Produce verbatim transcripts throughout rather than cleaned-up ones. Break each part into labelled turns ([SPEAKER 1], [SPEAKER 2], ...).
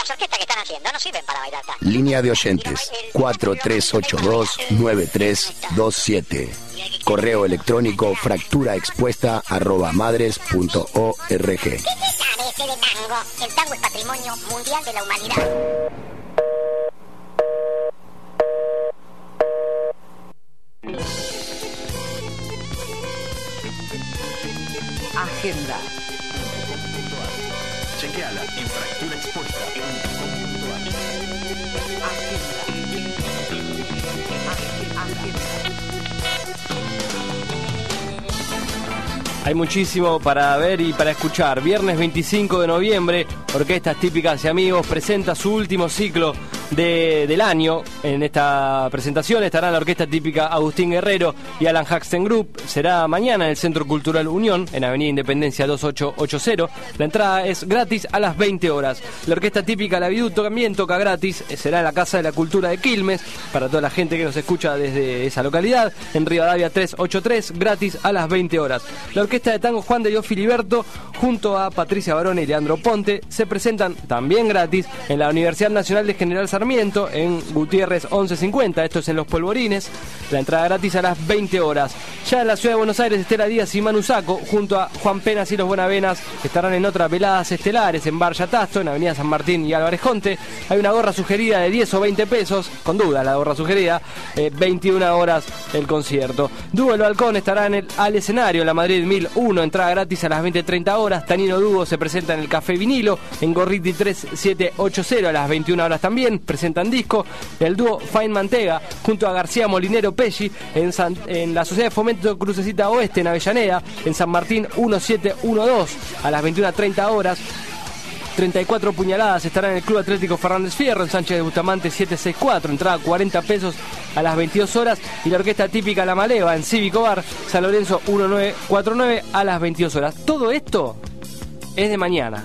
[SPEAKER 1] las orquestas que están haciendo no sirven para bailar tango.
[SPEAKER 2] Línea de oyentes cuatro tres ocho dos nueve tres dos siete. Correo electrónico fracturaexpuesta arroba madres punto org.
[SPEAKER 1] ¿Qué se sabe este de tango? El tango es patrimonio mundial de la humanidad.
[SPEAKER 3] Agenda.
[SPEAKER 4] Chequeala en fractura expuesta punto com punto a r.
[SPEAKER 3] Agenda. Agenda.
[SPEAKER 5] Hay muchísimo para ver y para escuchar. Viernes veinticinco de noviembre, Orquestas Típicas y Amigos presenta su último ciclo de, del año. En esta presentación estará la Orquesta Típica Agustín Guerrero y Alan Haxton Group. Será mañana en el Centro Cultural Unión, en Avenida Independencia dos ocho ocho cero. La entrada es gratis a las veinte horas. La Orquesta Típica La Vidú también toca gratis. Será en la Casa de la Cultura de Quilmes, para toda la gente que nos escucha desde esa localidad, en Rivadavia trescientos ochenta y tres, gratis a las veinte horas. La Orquesta de Tango Juan de Dios Filiberto, junto a Patricia Barone y Leandro Ponte, se presentan también gratis en la Universidad Nacional de General Sarmiento, en Gutiérrez once cincuenta, esto es en Los Polvorines. La entrada gratis a las veinte horas. Ya en la ciudad de Buenos Aires, Estela Díaz y Manu Saco, junto a Juan Penas y los Buenavenas, estarán en otras veladas estelares en Bar Yatasto, en Avenida San Martín y Álvarez Jonte. Hay una gorra sugerida de diez o veinte pesos, con duda la gorra sugerida, eh, veintiuna horas el concierto. Dúo El Balcón estará en el, al escenario en la Madrid mil uno, entrada gratis a las veinte treinta horas. Tanino Dúo se presenta en el Café Vinilo, en Gorriti treinta ochenta a las veintiuna horas también, presentan disco. El dúo Fine Mantega, junto a García Molinero Pelli, en, San, en la Sociedad de Fomento Crucecita Oeste, en Avellaneda, en San Martín diecisiete doce, a las veintiuna treinta horas. treinta y cuatro puñaladas estarán en el Club Atlético Fernández Fierro, en Sánchez de Bustamante setecientos sesenta y cuatro, entrada cuarenta pesos a las veintidós horas. Y la Orquesta Típica La Maleva en Cívico Bar, San Lorenzo diecinueve cuarenta y nueve, a las veintidós horas. Todo esto es de mañana.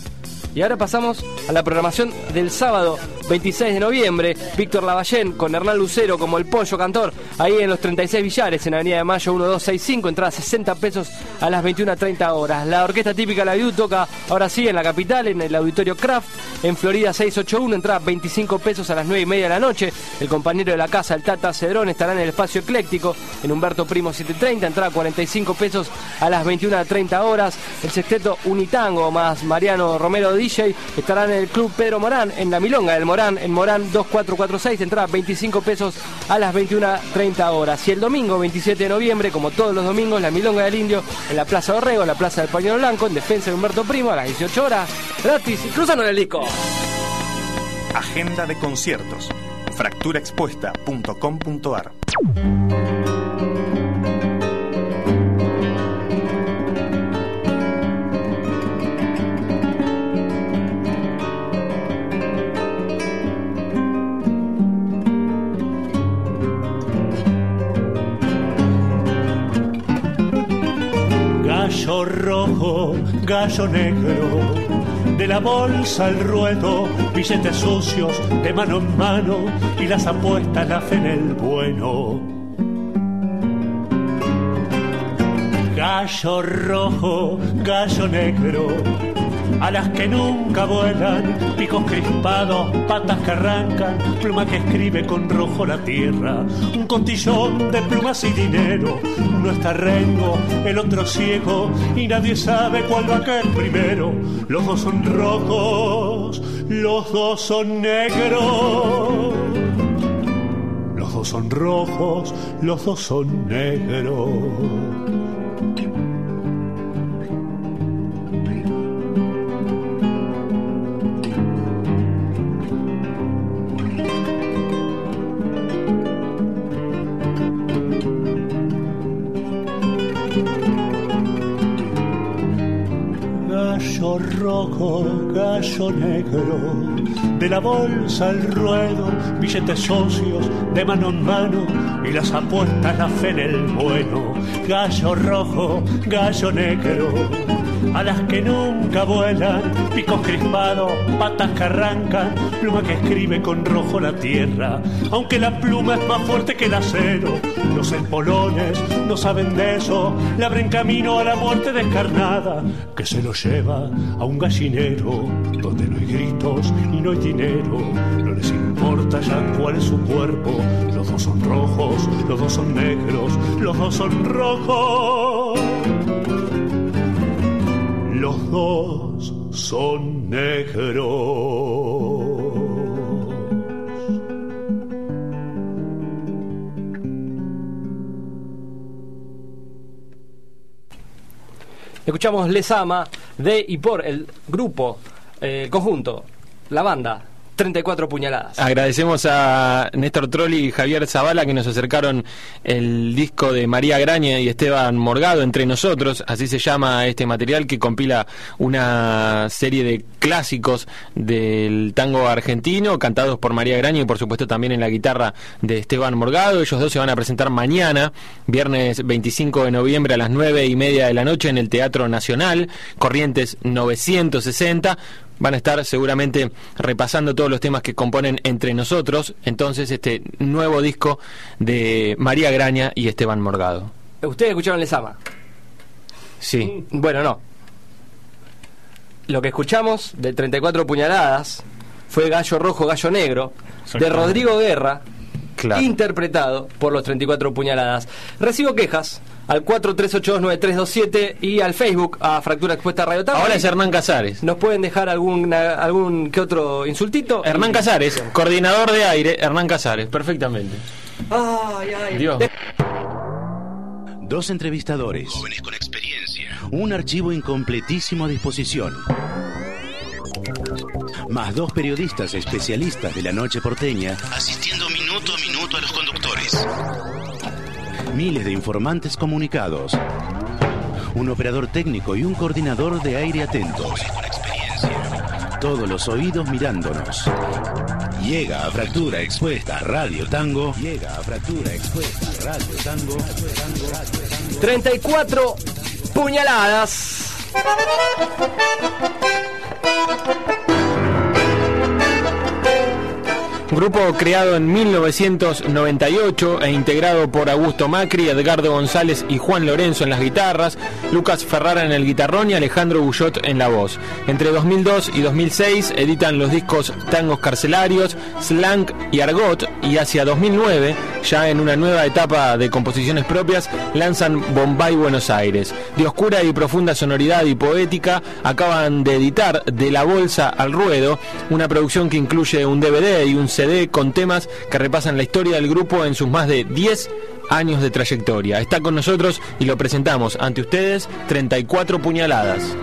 [SPEAKER 5] Y ahora pasamos a la programación del sábado veintiséis de noviembre. Víctor Lavallén con Hernán Lucero como el Pollo Cantor, ahí en los treinta y seis Villares, en Avenida de Mayo doscientos sesenta y cinco, entrada sesenta pesos a las veintiuna treinta horas. La Orquesta Típica La Vidú toca ahora sí en la capital, en el Auditorio Kraft, en Florida seiscientos ochenta y uno, entrada veinticinco pesos a las nueve y media de la noche. El compañero de la casa, el Tata Cedrón, estará en el Espacio Ecléctico, en Humberto Primo setecientos treinta, entrada cuarenta y cinco pesos a las veintiuna treinta horas. El Sexteto Unitango más Mariano Romero D J estarán en el Club Pedro Morán, en la Milonga del Morán, en Morán veinticuatro cuarenta y seis, entrada veinticinco pesos a las veintiuna treinta horas. Y el domingo veintisiete de noviembre, como todos los domingos, la Milonga del Indio en la Plaza Dorrego, en la Plaza del Pañuelo Blanco, en defensa de Humberto Primo, a las dieciocho horas, gratis y cruzando el disco.
[SPEAKER 4] Agenda de conciertos. fractura expuesta punto com punto a r.
[SPEAKER 6] Gallo rojo, gallo negro, de la bolsa al ruedo, billetes sucios de mano en mano y las apuestas la fe en el bueno. Gallo rojo, gallo negro, alas que nunca vuelan, picos crispados, patas que arrancan, pluma que escribe con rojo la tierra, un cotillón de plumas y dinero. Uno está rengo, el otro ciego, y nadie sabe cuál va a caer primero. Los dos son rojos, los dos son negros. Los dos son rojos, los dos son negros. Gallo rojo, gallo negro, de la bolsa al ruedo, billetes socios de mano en mano y las apuestas la fe en el bueno. Gallo rojo, gallo negro, alas que nunca vuelan, picos crispados, patas que arrancan, pluma que escribe con rojo la tierra. Aunque la pluma es más fuerte que el acero, los espolones no saben de eso, le abren camino a la muerte descarnada que se lo lleva a un gallinero donde no hay gritos y no hay dinero, no les importa ya cuál es su cuerpo. Los dos son rojos, los dos son negros, los dos son rojos, los dos son negros.
[SPEAKER 5] Escuchamos Les Ama de y por el grupo, eh, el conjunto, la banda treinta y cuatro puñaladas.
[SPEAKER 3] Agradecemos a Néstor Trolli y Javier Zavala que nos acercaron el disco de María Graña y Esteban Morgado, Entre Nosotros, así se llama este material que compila una serie de clásicos del tango argentino, cantados por María Graña y por supuesto también en la guitarra de Esteban Morgado. Ellos dos se van a presentar mañana, viernes veinticinco de noviembre a las nueve y media de la noche en el Teatro Nacional, Corrientes novecientos sesenta. Van a estar seguramente repasando todos los temas que componen Entre Nosotros, entonces este nuevo disco de María Graña y Esteban Morgado.
[SPEAKER 5] ¿Ustedes escucharon Les Ama?
[SPEAKER 3] Sí.
[SPEAKER 5] Bueno, no. Lo que escuchamos de treinta y cuatro puñaladas fue Gallo Rojo, Gallo Negro, de Rodrigo Guerra, claro, interpretado por los treinta y cuatro puñaladas. Recibo quejas al cuatro tres ocho dos nueve tres dos siete y al Facebook a Fractura Expuesta Radio Tango.
[SPEAKER 3] Ahora es Hernán Casares.
[SPEAKER 5] ¿Nos pueden dejar algún, algún que otro insultito?
[SPEAKER 3] Hernán Casares, coordinador de aire, Hernán Casares, perfectamente.
[SPEAKER 5] Ay, ay,
[SPEAKER 3] Dios.
[SPEAKER 7] Dos entrevistadores, jóvenes con experiencia, un archivo incompletísimo a disposición, más dos periodistas especialistas de la noche porteña, asistiendo minuto a minuto a los conductores. Miles de informantes comunicados, un operador técnico y un coordinador de aire atentos. Con experiencia. Todos los oídos mirándonos. Llega a Fractura Expuesta Radio Tango. Llega a Fractura Expuesta Radio Tango.
[SPEAKER 5] treinta y cuatro puñaladas.
[SPEAKER 3] Grupo creado en mil novecientos noventa y ocho e integrado por Augusto Macri, Edgardo González y Juan Lorenzo en las guitarras, Lucas Ferrara en el guitarrón y Alejandro Bullot en la voz. Entre dos mil dos y dos mil seis editan los discos Tangos Carcelarios, Slang y Argot, y hacia dos mil nueve, ya en una nueva etapa de composiciones propias, lanzan Bombay Buenos Aires. De oscura y profunda sonoridad y poética, acaban de editar De la Bolsa al Ruedo, una producción que incluye un D V D y un C D con temas que repasan la historia del grupo en sus más de diez años de trayectoria. Está con nosotros y lo presentamos ante ustedes, treinta y cuatro puñaladas.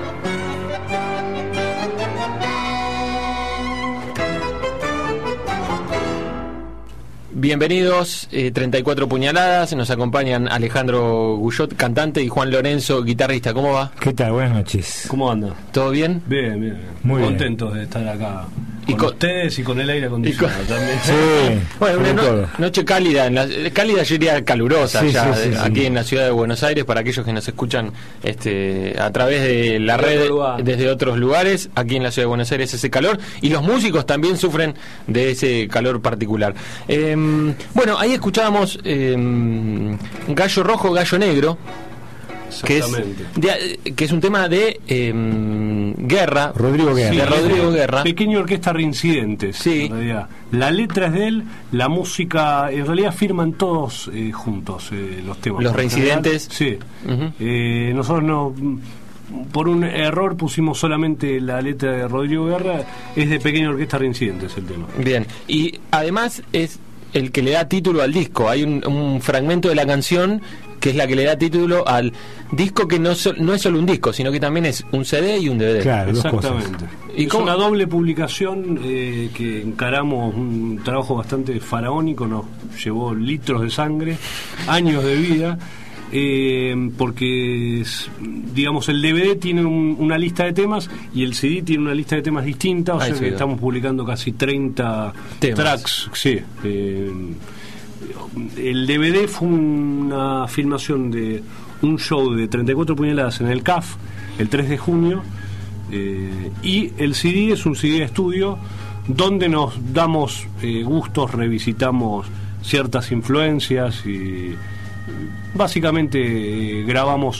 [SPEAKER 3] Bienvenidos, eh, treinta y cuatro puñaladas, nos acompañan Alejandro Bullot, cantante, y Juan Lorenzo, guitarrista. ¿Cómo va?
[SPEAKER 8] ¿Qué tal? Buenas noches.
[SPEAKER 5] ¿Cómo anda?
[SPEAKER 3] ¿Todo bien?
[SPEAKER 5] Bien, bien.
[SPEAKER 8] Muy
[SPEAKER 5] contentos bien de estar acá.
[SPEAKER 3] Y
[SPEAKER 5] con,
[SPEAKER 3] con
[SPEAKER 5] ustedes y con el aire acondicionado
[SPEAKER 3] con...
[SPEAKER 5] también.
[SPEAKER 8] Sí,
[SPEAKER 3] bueno, una no, noche cálida, en la, cálida yo diría calurosa, sí, ya sí, sí, aquí sí. En la ciudad de Buenos Aires, para aquellos que nos escuchan este, a través de la red desde otros lugares, aquí en la ciudad de Buenos Aires ese calor, y los músicos también sufren de ese calor particular. Eh, bueno, ahí escuchábamos eh, Gallo Rojo, Gallo Negro, que es, de, que es un tema de eh, Guerra,
[SPEAKER 8] Rodrigo Guerra,
[SPEAKER 3] sí, de Rodrigo Guerra.
[SPEAKER 5] Pequeño Orquesta Reincidentes,
[SPEAKER 3] sí.
[SPEAKER 5] En realidad. La letra es de él, la música, en realidad firman todos eh, juntos eh, los temas.
[SPEAKER 3] Los Reincidentes.
[SPEAKER 5] Sí.
[SPEAKER 3] Uh-huh.
[SPEAKER 5] eh, nosotros no, por un error pusimos solamente la letra de Rodrigo Guerra, es de Pequeño Orquesta Reincidentes el tema.
[SPEAKER 3] Bien, y además es el que le da título al disco. Hay un, un fragmento de la canción que es la que le da título al disco, que no, so, no es solo un disco, sino que también es un C D y un D V D.
[SPEAKER 8] Claro,
[SPEAKER 5] exactamente.
[SPEAKER 3] ¿Y
[SPEAKER 5] es
[SPEAKER 3] cómo?
[SPEAKER 5] Una doble publicación eh, que encaramos, un trabajo bastante faraónico, nos llevó litros de sangre, años de vida, eh, porque digamos el D V D tiene un, una lista de temas y el C D tiene una lista de temas distinta, o Ay, sea sí, que estamos publicando casi treinta temas. Tracks, sí. Eh, el D V D fue una filmación de un show de treinta y cuatro puñaladas en el C A F el tres de junio, eh, y el C D es un C D de estudio donde nos damos eh, gustos, revisitamos ciertas influencias y básicamente eh, grabamos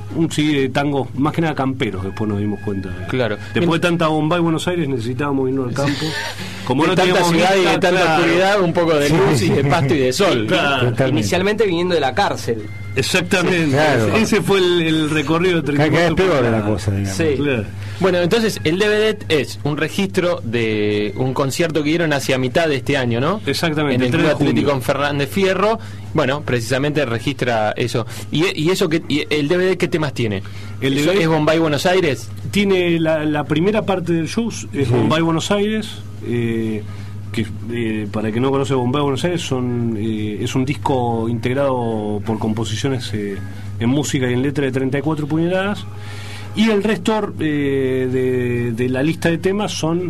[SPEAKER 6] un C D de tango, más que nada camperos, después nos dimos cuenta. De,
[SPEAKER 3] claro.
[SPEAKER 6] Después de tanta Bombay, Buenos Aires, necesitábamos irnos al campo. Como
[SPEAKER 3] de
[SPEAKER 6] no
[SPEAKER 3] tanta
[SPEAKER 6] teníamos
[SPEAKER 3] ciudad
[SPEAKER 6] vista,
[SPEAKER 3] y de tanta
[SPEAKER 6] claro.
[SPEAKER 3] oscuridad, un poco de luz y de pasto y de sol.
[SPEAKER 6] Claro.
[SPEAKER 5] Inicialmente viniendo de la cárcel.
[SPEAKER 6] Exactamente,
[SPEAKER 8] Sí, claro.
[SPEAKER 6] ese fue el, el recorrido de
[SPEAKER 8] Cada vez
[SPEAKER 6] treinta y cuatro
[SPEAKER 8] peor de la
[SPEAKER 6] pulgadas.
[SPEAKER 8] cosa, digamos.
[SPEAKER 5] Sí.
[SPEAKER 6] Claro.
[SPEAKER 3] Bueno, entonces el D V D es un registro de un concierto que dieron hacia mitad de este año, ¿no?
[SPEAKER 6] Exactamente,
[SPEAKER 3] En el
[SPEAKER 6] el tres
[SPEAKER 3] Club
[SPEAKER 6] de junio.
[SPEAKER 3] Atlético en Fernández Fierro. Bueno, precisamente registra eso. ¿Y, y eso que y el D V D qué temas tiene?
[SPEAKER 6] El
[SPEAKER 3] ¿Eso
[SPEAKER 6] D V D
[SPEAKER 3] es Bombay Buenos Aires?
[SPEAKER 6] Tiene la, la primera parte del show, es
[SPEAKER 8] Sí.
[SPEAKER 6] Bombay Buenos Aires, eh, que eh, para el que no conoce Bombay Buenos Aires son eh, es un disco integrado por composiciones eh, en música y en letra de treinta y cuatro puñaladas, y el resto eh, de, de la lista de temas son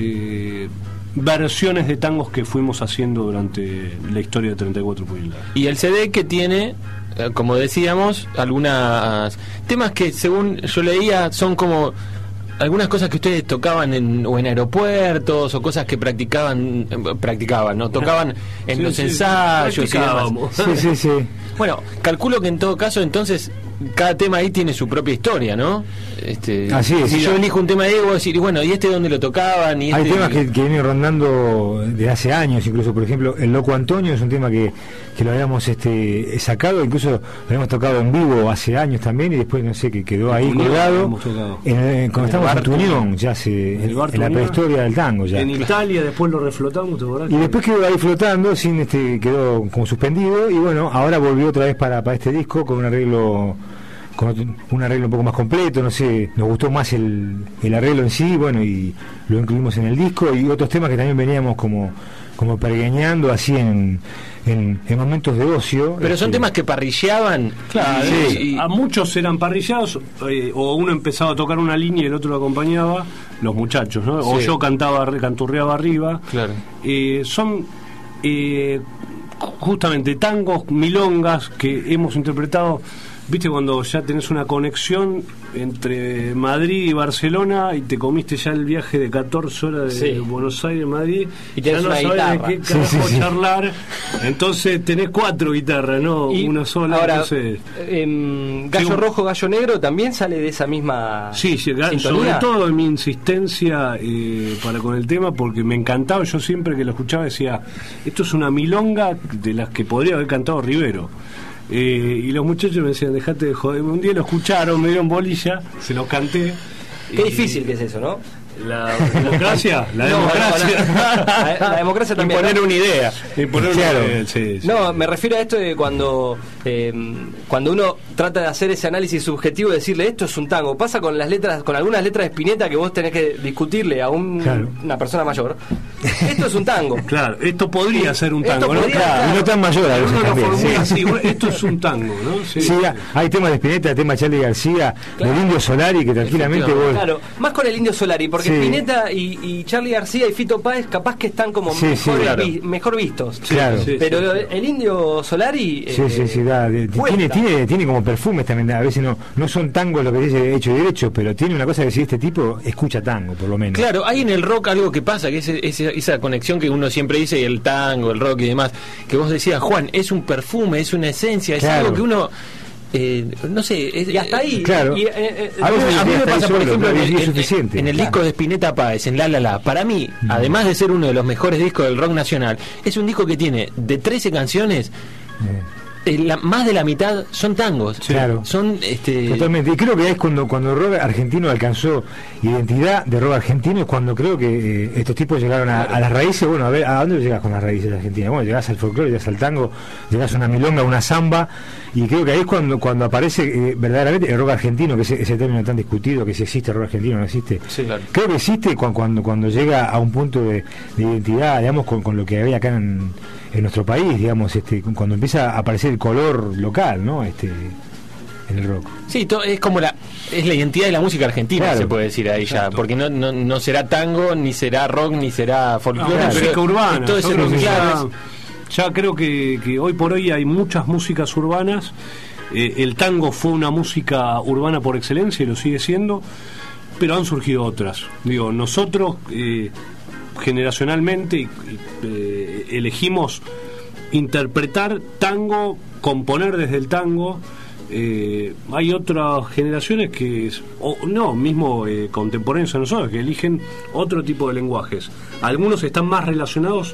[SPEAKER 6] eh, versiones de tangos que fuimos haciendo durante la historia de treinta y cuatro puñaladas.
[SPEAKER 3] Y el C D que tiene, eh, como decíamos, algunas temas que según yo leía son como algunas cosas que ustedes tocaban en, o en aeropuertos o cosas que practicaban, eh, practicaban, ¿no? Tocaban en
[SPEAKER 6] Sí,
[SPEAKER 3] los
[SPEAKER 6] sí,
[SPEAKER 3] ensayos y demás.
[SPEAKER 6] practicábamos.
[SPEAKER 8] Sí, sí, sí.
[SPEAKER 3] Bueno, calculo que en todo caso entonces cada tema ahí tiene su propia historia, ¿no? Este,
[SPEAKER 8] Así es,
[SPEAKER 3] si
[SPEAKER 8] sí.
[SPEAKER 3] yo elijo un tema de Evo, decir, bueno, ¿y este dónde lo tocaban? ¿Y
[SPEAKER 8] Hay
[SPEAKER 3] este...
[SPEAKER 8] temas que, que vienen rondando desde hace años, incluso, por ejemplo, El Loco Antonio es un tema que, que lo habíamos este, sacado, incluso lo habíamos tocado en vivo hace años también, y después, no sé, que quedó ahí
[SPEAKER 6] Unión lo
[SPEAKER 8] colgado.
[SPEAKER 6] hemos tocado.
[SPEAKER 8] En, en- cuando
[SPEAKER 3] En el
[SPEAKER 8] estamos
[SPEAKER 3] Bar
[SPEAKER 8] en Unión, ya se,
[SPEAKER 6] En el Bar
[SPEAKER 8] en la
[SPEAKER 6] Unión.
[SPEAKER 8] prehistoria del tango ya.
[SPEAKER 6] En Italia después lo reflotamos, ¿te acordás?
[SPEAKER 8] Y después quedó ahí flotando, sin este quedó como suspendido, y bueno, ahora volvió otra vez para, para este disco con un arreglo con otro- un arreglo un poco más completo, no sé, nos gustó más el, el arreglo en sí, bueno, y lo incluimos en el disco, y otros temas que también veníamos como como pergueñando así en, en, en momentos de ocio.
[SPEAKER 3] Pero son
[SPEAKER 8] Este,
[SPEAKER 3] temas que parrilleaban.
[SPEAKER 6] Claro,
[SPEAKER 3] y-
[SPEAKER 6] sí.
[SPEAKER 3] y-
[SPEAKER 6] A muchos eran parrillados, eh, o uno empezaba a tocar una línea y el otro lo acompañaba, los muchachos, ¿no? O
[SPEAKER 3] Sí.
[SPEAKER 6] yo cantaba, re- canturreaba arriba.
[SPEAKER 3] Claro.
[SPEAKER 6] Eh, son eh, justamente tangos, milongas que hemos interpretado. ¿Viste cuando ya tenés una conexión entre Madrid y Barcelona y te comiste ya el viaje de catorce horas de
[SPEAKER 5] Sí.
[SPEAKER 6] Buenos Aires a Madrid
[SPEAKER 5] Y tenés
[SPEAKER 6] ya no
[SPEAKER 5] una
[SPEAKER 6] sabés de
[SPEAKER 5] guitarra.
[SPEAKER 6] qué
[SPEAKER 8] Sí,
[SPEAKER 6] carajo
[SPEAKER 8] sí, sí.
[SPEAKER 6] charlar? Entonces tenés cuatro guitarras, no
[SPEAKER 5] Y
[SPEAKER 6] una sola.
[SPEAKER 5] ahora,
[SPEAKER 6] entonces...
[SPEAKER 5] em, Gallo
[SPEAKER 6] Sí, un-
[SPEAKER 5] Rojo, Gallo Negro también sale de esa misma
[SPEAKER 6] Sí, llega- sobre
[SPEAKER 5] sintonía.
[SPEAKER 6] todo en mi insistencia eh, para con el tema, porque me encantaba, yo siempre que lo escuchaba decía, esto es una milonga de las que podría haber cantado Rivero. Eh, y los muchachos me decían, dejate de joder. Un día lo escucharon, me dieron bolilla, se los canté.
[SPEAKER 5] Qué
[SPEAKER 6] Y-
[SPEAKER 5] difícil que es eso, ¿no?
[SPEAKER 6] La democracia, la
[SPEAKER 5] No,
[SPEAKER 6] democracia.
[SPEAKER 5] no, no. La, la democracia también.
[SPEAKER 3] Imponer
[SPEAKER 5] ¿no?
[SPEAKER 3] una idea.
[SPEAKER 6] Y poner una-
[SPEAKER 8] Claro.
[SPEAKER 6] eh, sí, sí.
[SPEAKER 5] No, me refiero a esto de cuando eh, cuando uno trata de hacer ese análisis subjetivo, de decirle esto es un tango. Pasa con las letras, con algunas letras de Spinetta que vos tenés que discutirle a un-
[SPEAKER 8] Claro.
[SPEAKER 5] una persona mayor. Esto es un tango.
[SPEAKER 6] Claro, esto podría ser un
[SPEAKER 5] Esto
[SPEAKER 6] tango, ¿no?
[SPEAKER 5] podría-
[SPEAKER 6] Claro.
[SPEAKER 8] y no tan mayor a
[SPEAKER 6] Uno
[SPEAKER 8] veces
[SPEAKER 6] lo
[SPEAKER 8] también.
[SPEAKER 6] formula
[SPEAKER 8] sí.
[SPEAKER 6] así, bueno, esto es un tango, ¿no? Sí.
[SPEAKER 8] Sí, hay temas de Spinetta, temas de Charlie García,
[SPEAKER 5] Claro.
[SPEAKER 8] del Indio Solari, que tranquilamente vos...
[SPEAKER 5] Claro, más con el Indio Solari, porque
[SPEAKER 8] Sí.
[SPEAKER 5] Spinetta y, y Charlie García y Fito Páez capaz que están como
[SPEAKER 8] Sí, sí,
[SPEAKER 5] mejor,
[SPEAKER 8] claro.
[SPEAKER 5] vi- mejor vistos.
[SPEAKER 8] Claro.
[SPEAKER 6] Sí,
[SPEAKER 5] Pero
[SPEAKER 6] sí, sí.
[SPEAKER 5] el Indio Solari
[SPEAKER 8] Sí,
[SPEAKER 5] eh,
[SPEAKER 8] sí, sí, da, de-
[SPEAKER 5] cuesta.
[SPEAKER 8] tiene, tiene, tiene como perfumes también, a veces no, no son tangos lo que dice hecho y derecho, pero tiene una cosa que si este tipo escucha tango, por lo menos.
[SPEAKER 3] Claro, hay en el rock algo que pasa, que es ese- esa conexión que uno siempre dice, y el tango, el rock y demás, que vos decías, Juan, es un perfume, es una esencia, es
[SPEAKER 8] Claro.
[SPEAKER 3] algo que uno, eh, no sé, es-
[SPEAKER 5] Y hasta ahí.
[SPEAKER 8] Claro.
[SPEAKER 5] y, eh, eh,
[SPEAKER 8] A
[SPEAKER 3] A mí,
[SPEAKER 8] veces
[SPEAKER 3] a mí me
[SPEAKER 8] hasta ahí
[SPEAKER 3] pasa, por
[SPEAKER 8] solo,
[SPEAKER 3] ejemplo, en
[SPEAKER 8] ¿no?
[SPEAKER 3] el,
[SPEAKER 8] Y es
[SPEAKER 3] en-
[SPEAKER 8] suficiente.
[SPEAKER 3] en el
[SPEAKER 8] Claro.
[SPEAKER 3] disco de Spinetta Páez, en La La La, para mí, además de ser uno de los mejores discos del rock nacional, es un disco que tiene de trece canciones, eh, la- más de la mitad son tangos.
[SPEAKER 8] Claro.
[SPEAKER 3] Son, este,
[SPEAKER 8] Totalmente, y creo que es cuando cuando el rock argentino alcanzó identidad de rock argentino, es cuando creo que eh, estos tipos llegaron a, a las raíces. Bueno, a ver, ¿a dónde llegas con las raíces argentinas? Bueno, llegás al folclore, llegás al tango, llegás a una milonga, una samba, y creo que ahí es cuando cuando aparece eh, verdaderamente el rock argentino, que es ese término tan discutido, que si existe rock argentino o no existe.
[SPEAKER 3] Sí, claro.
[SPEAKER 8] Creo que existe cuando cuando, cuando llega a un punto de, de identidad, digamos, con, con lo que había acá en, en nuestro país, digamos, este cuando empieza a aparecer el color local, ¿no? Este en el rock.
[SPEAKER 3] Sí, to- es como la es la identidad de la música argentina,
[SPEAKER 8] Claro.
[SPEAKER 3] se puede decir ahí ya,
[SPEAKER 6] Exacto.
[SPEAKER 3] porque no, no no será tango, ni será rock, ni será folclore,
[SPEAKER 6] No,
[SPEAKER 3] pero
[SPEAKER 6] música urbana.
[SPEAKER 3] es todo ese
[SPEAKER 6] Yo creo que
[SPEAKER 3] claro,
[SPEAKER 6] ya, ya creo que, que hoy por hoy hay muchas músicas urbanas. Eh, el tango fue una música urbana por excelencia y lo sigue siendo, pero han surgido otras. Digo, nosotros eh, generacionalmente y- y, eh, elegimos interpretar tango, componer desde el tango,
[SPEAKER 9] eh, hay otras generaciones que, o no, mismo eh, contemporáneos a nosotros, que eligen otro tipo de lenguajes. Algunos están más relacionados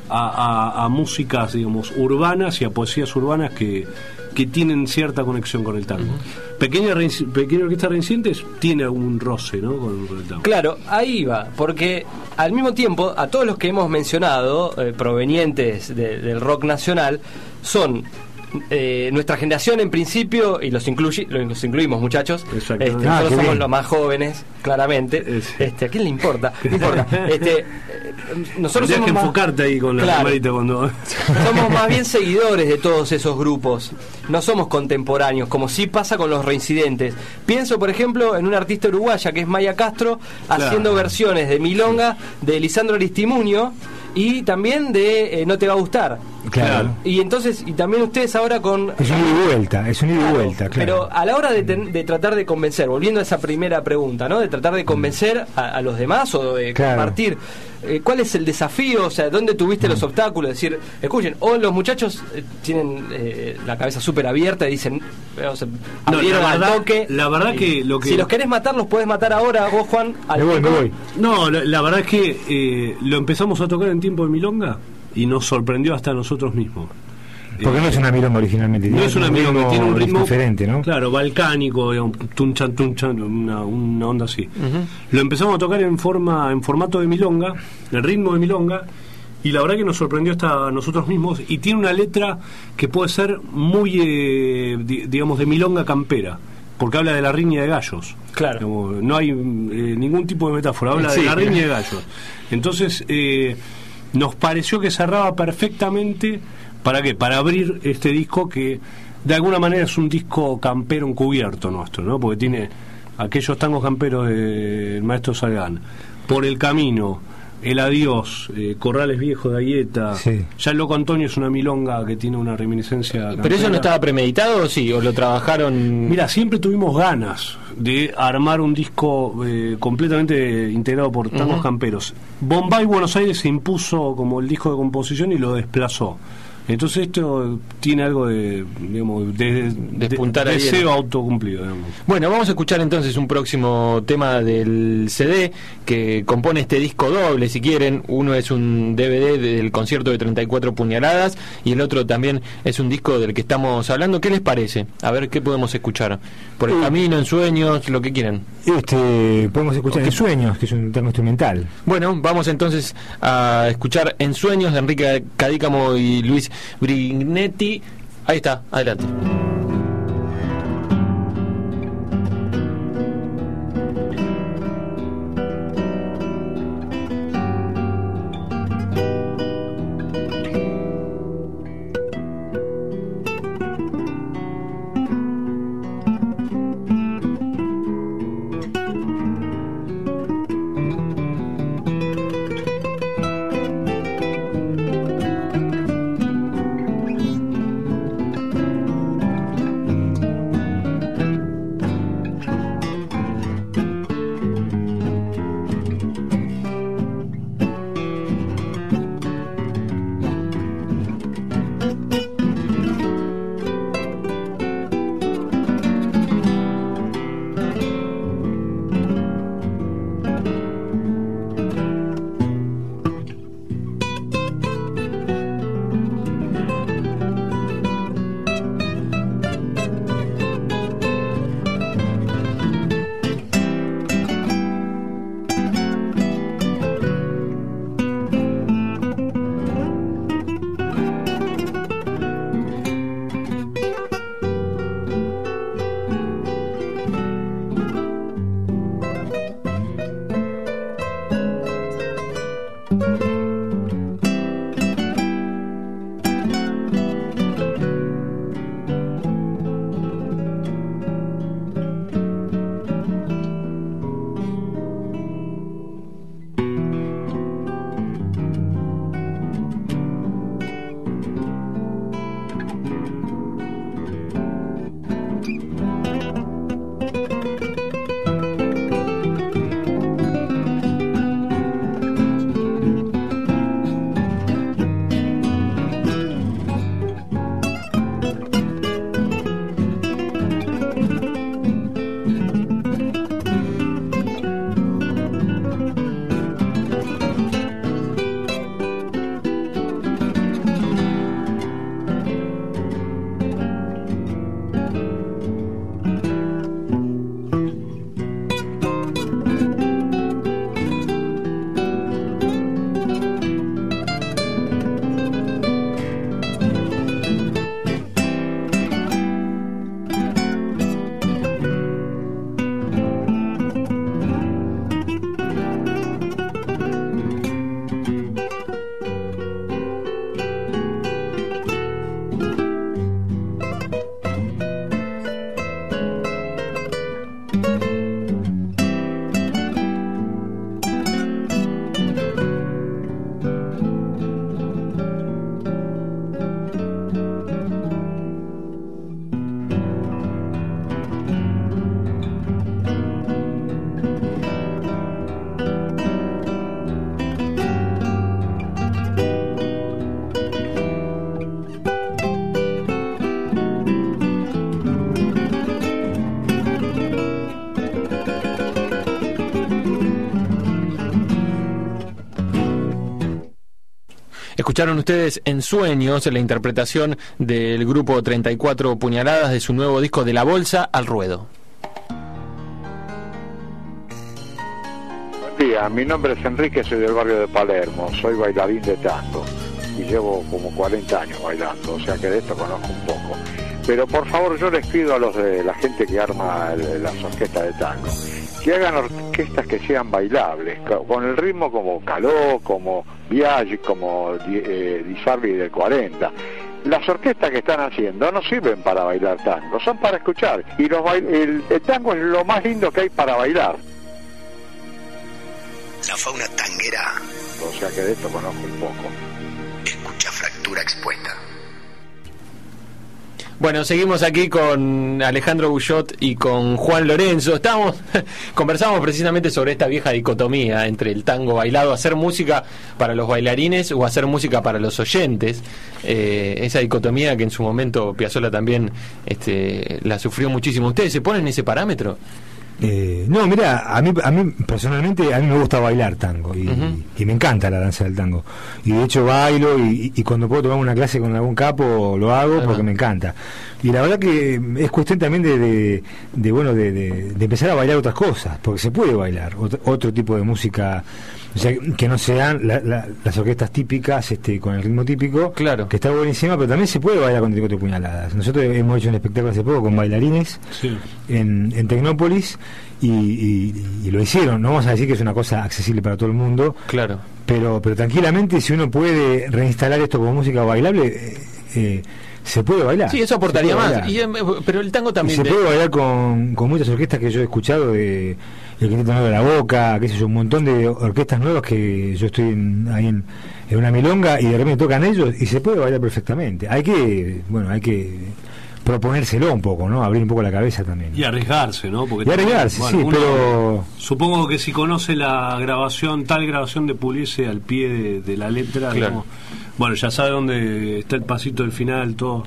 [SPEAKER 9] a, a, a músicas, digamos, urbanas y a poesías urbanas que, que tienen cierta conexión con el tango. Uh-huh. Pequeña, Pequeña Orquesta Reincidentes tiene algún roce, ¿no?, con, con el tango.
[SPEAKER 5] Claro, ahí va, porque al mismo tiempo, a todos los que hemos mencionado, eh, provenientes de, del rock nacional, son... Eh, nuestra generación en principio, y los, incluye, los incluimos, muchachos, este, ah, nosotros somos bien. Los más jóvenes, claramente. Este, ¿a quién le importa? No importa. Este, nosotros
[SPEAKER 9] Tendrías
[SPEAKER 5] somos
[SPEAKER 9] que
[SPEAKER 5] más,
[SPEAKER 9] enfocarte ahí con la
[SPEAKER 5] claro,
[SPEAKER 9] camarita cuando...
[SPEAKER 5] somos más bien seguidores de todos esos grupos. No somos contemporáneos, como sí pasa con los reincidentes. Pienso, por ejemplo, en una artista uruguaya que es Maya Castro, claro, haciendo versiones de milonga de Lisandro Aristimuño y también de eh, No te va a gustar.
[SPEAKER 8] Claro.
[SPEAKER 5] Y entonces, y también ustedes ahora con...
[SPEAKER 8] Es un ida y vuelta, es un ida y vuelta, claro.
[SPEAKER 5] Pero a la hora de, ten, de tratar de convencer, volviendo a esa primera pregunta, ¿no? De tratar de convencer a, a los demás o de claro. compartir, eh, ¿cuál es el desafío? O sea, ¿dónde tuviste mm. los obstáculos? Es decir, escuchen, o los muchachos eh, tienen eh, la cabeza súper abierta y dicen, o sea, abrieron
[SPEAKER 9] no,
[SPEAKER 5] al
[SPEAKER 9] verdad,
[SPEAKER 5] toque.
[SPEAKER 9] La verdad
[SPEAKER 5] y,
[SPEAKER 9] que lo que...
[SPEAKER 5] Si los querés matar, los podés matar ahora, vos, Juan. Al
[SPEAKER 8] me voy, me voy.
[SPEAKER 9] No, la, la verdad es que eh, lo empezamos a tocar en tiempo de milonga y nos sorprendió hasta a nosotros mismos.
[SPEAKER 8] Porque no es una milonga originalmente,
[SPEAKER 9] no es una milonga, tiene un ritmo
[SPEAKER 8] diferente, ¿no?
[SPEAKER 9] Claro, balcánico, digamos, tunchan, tunchan, una, una onda así. Uh-huh. Lo empezamos a tocar en forma, en formato de milonga, el ritmo de milonga, y la verdad que nos sorprendió hasta a nosotros mismos, y tiene una letra que puede ser muy, eh, di, digamos, de milonga campera, porque habla de la riña de gallos.
[SPEAKER 5] Claro.
[SPEAKER 9] Digamos, no hay eh, ningún tipo de metáfora, habla sí, de la riña de gallos. Entonces, eh, nos pareció que cerraba perfectamente. ¿Para qué? Para abrir este disco que de alguna manera es un disco campero encubierto nuestro, ¿no? Porque tiene aquellos tangos camperos del maestro Salgán, Por el Camino, El Adiós, eh, Corrales Viejos de Ayeta, sí. Ya el Loco Antonio es una milonga que tiene una reminiscencia campera.
[SPEAKER 3] ¿Pero eso no estaba premeditado o sí? ¿O lo trabajaron?
[SPEAKER 9] Mira, siempre tuvimos ganas de armar un disco eh, completamente integrado por tangos uh-huh. camperos. Bombay Buenos Aires se impuso como el disco de composición y lo desplazó. Entonces esto tiene algo de, digamos, de, de, de deseo autocumplido, digamos.
[SPEAKER 3] Bueno, vamos a escuchar entonces un próximo tema del C D que compone este disco doble, si quieren. Uno es un D V D del concierto de treinta y cuatro puñaladas y el otro también es un disco del que estamos hablando. ¿Qué les parece? A ver qué podemos escuchar. Por el uh, camino, en sueños, lo que quieran.
[SPEAKER 8] Este, podemos escuchar En Sueños, que es un tema instrumental.
[SPEAKER 3] Bueno, vamos entonces a escuchar En Sueños de Enrique Cadícamo y Luis Brignetti. Ahí está, adelante. Escucharon ustedes En Sueños, la interpretación del grupo treinta y cuatro Puñaladas de su nuevo disco De la Bolsa al Ruedo.
[SPEAKER 10] Buen día, mi nombre es Enrique, soy del barrio de Palermo, soy bailarín de tango y llevo como cuarenta años bailando, o sea que de esto conozco un poco. Pero por favor, yo les pido a los de la gente que arma el, las orquestas de tango que hagan orquestas que sean bailables, con el ritmo como Caló, como Biaggi, como eh, Di Sarli del cuarenta. Las orquestas que están haciendo no sirven para bailar tango, son para escuchar. Y los bail el, el tango es lo más lindo que hay para bailar.
[SPEAKER 2] La fauna tanguera.
[SPEAKER 10] O sea que de esto conozco un poco.
[SPEAKER 2] Escucha Fractura Expuesta.
[SPEAKER 3] Bueno, seguimos aquí con Alejandro Guyot y con Juan Lorenzo. Estamos, conversamos precisamente sobre esta vieja dicotomía entre el tango bailado, hacer música para los bailarines o hacer música para los oyentes. Eh, esa dicotomía que en su momento Piazzolla también este, la sufrió muchísimo. ¿Ustedes se ponen ese parámetro?
[SPEAKER 8] Eh, no, mira, a mí, a mí personalmente a mí me gusta bailar tango y, uh-huh. y me encanta la danza del tango y de hecho bailo y, y cuando puedo tomar una clase con algún capo lo hago uh-huh. porque me encanta y la verdad que es cuestión también de, de, de bueno de, de, de empezar a bailar otras cosas porque se puede bailar otro, otro tipo de música, o sea, que no sean la, la, las orquestas típicas este con el ritmo típico,
[SPEAKER 3] claro,
[SPEAKER 8] que está buenísima, pero también se puede bailar con treinta y cuatro puñaladas. Nosotros hemos hecho un espectáculo hace poco con bailarines sí. en, en Tecnópolis y, y, y lo hicieron. No vamos a decir que es una cosa accesible para todo el mundo,
[SPEAKER 3] claro,
[SPEAKER 8] pero pero tranquilamente si uno puede reinstalar esto como música bailable, eh, eh, se puede bailar.
[SPEAKER 3] Sí, eso aportaría más. Y, pero el tango también.
[SPEAKER 8] Y se
[SPEAKER 3] de...
[SPEAKER 8] puede bailar con, con muchas orquestas que yo he escuchado, de el Quinteto Nuevo de la Boca, qué sé yo, un montón de orquestas nuevas que yo estoy en, ahí en, en una milonga y de repente tocan ellos y se puede bailar perfectamente. Hay que, bueno, hay que proponérselo un poco, ¿no? Abrir un poco la cabeza también.
[SPEAKER 9] Y arriesgarse, ¿no? Porque
[SPEAKER 8] y arriesgarse,
[SPEAKER 9] bueno,
[SPEAKER 8] sí,
[SPEAKER 9] uno,
[SPEAKER 8] pero...
[SPEAKER 9] Supongo que si conoce la grabación, tal grabación de Pugliese al pie de, de la letra,
[SPEAKER 3] claro.
[SPEAKER 9] digamos, bueno, ya sabe dónde está el pasito del final, todo.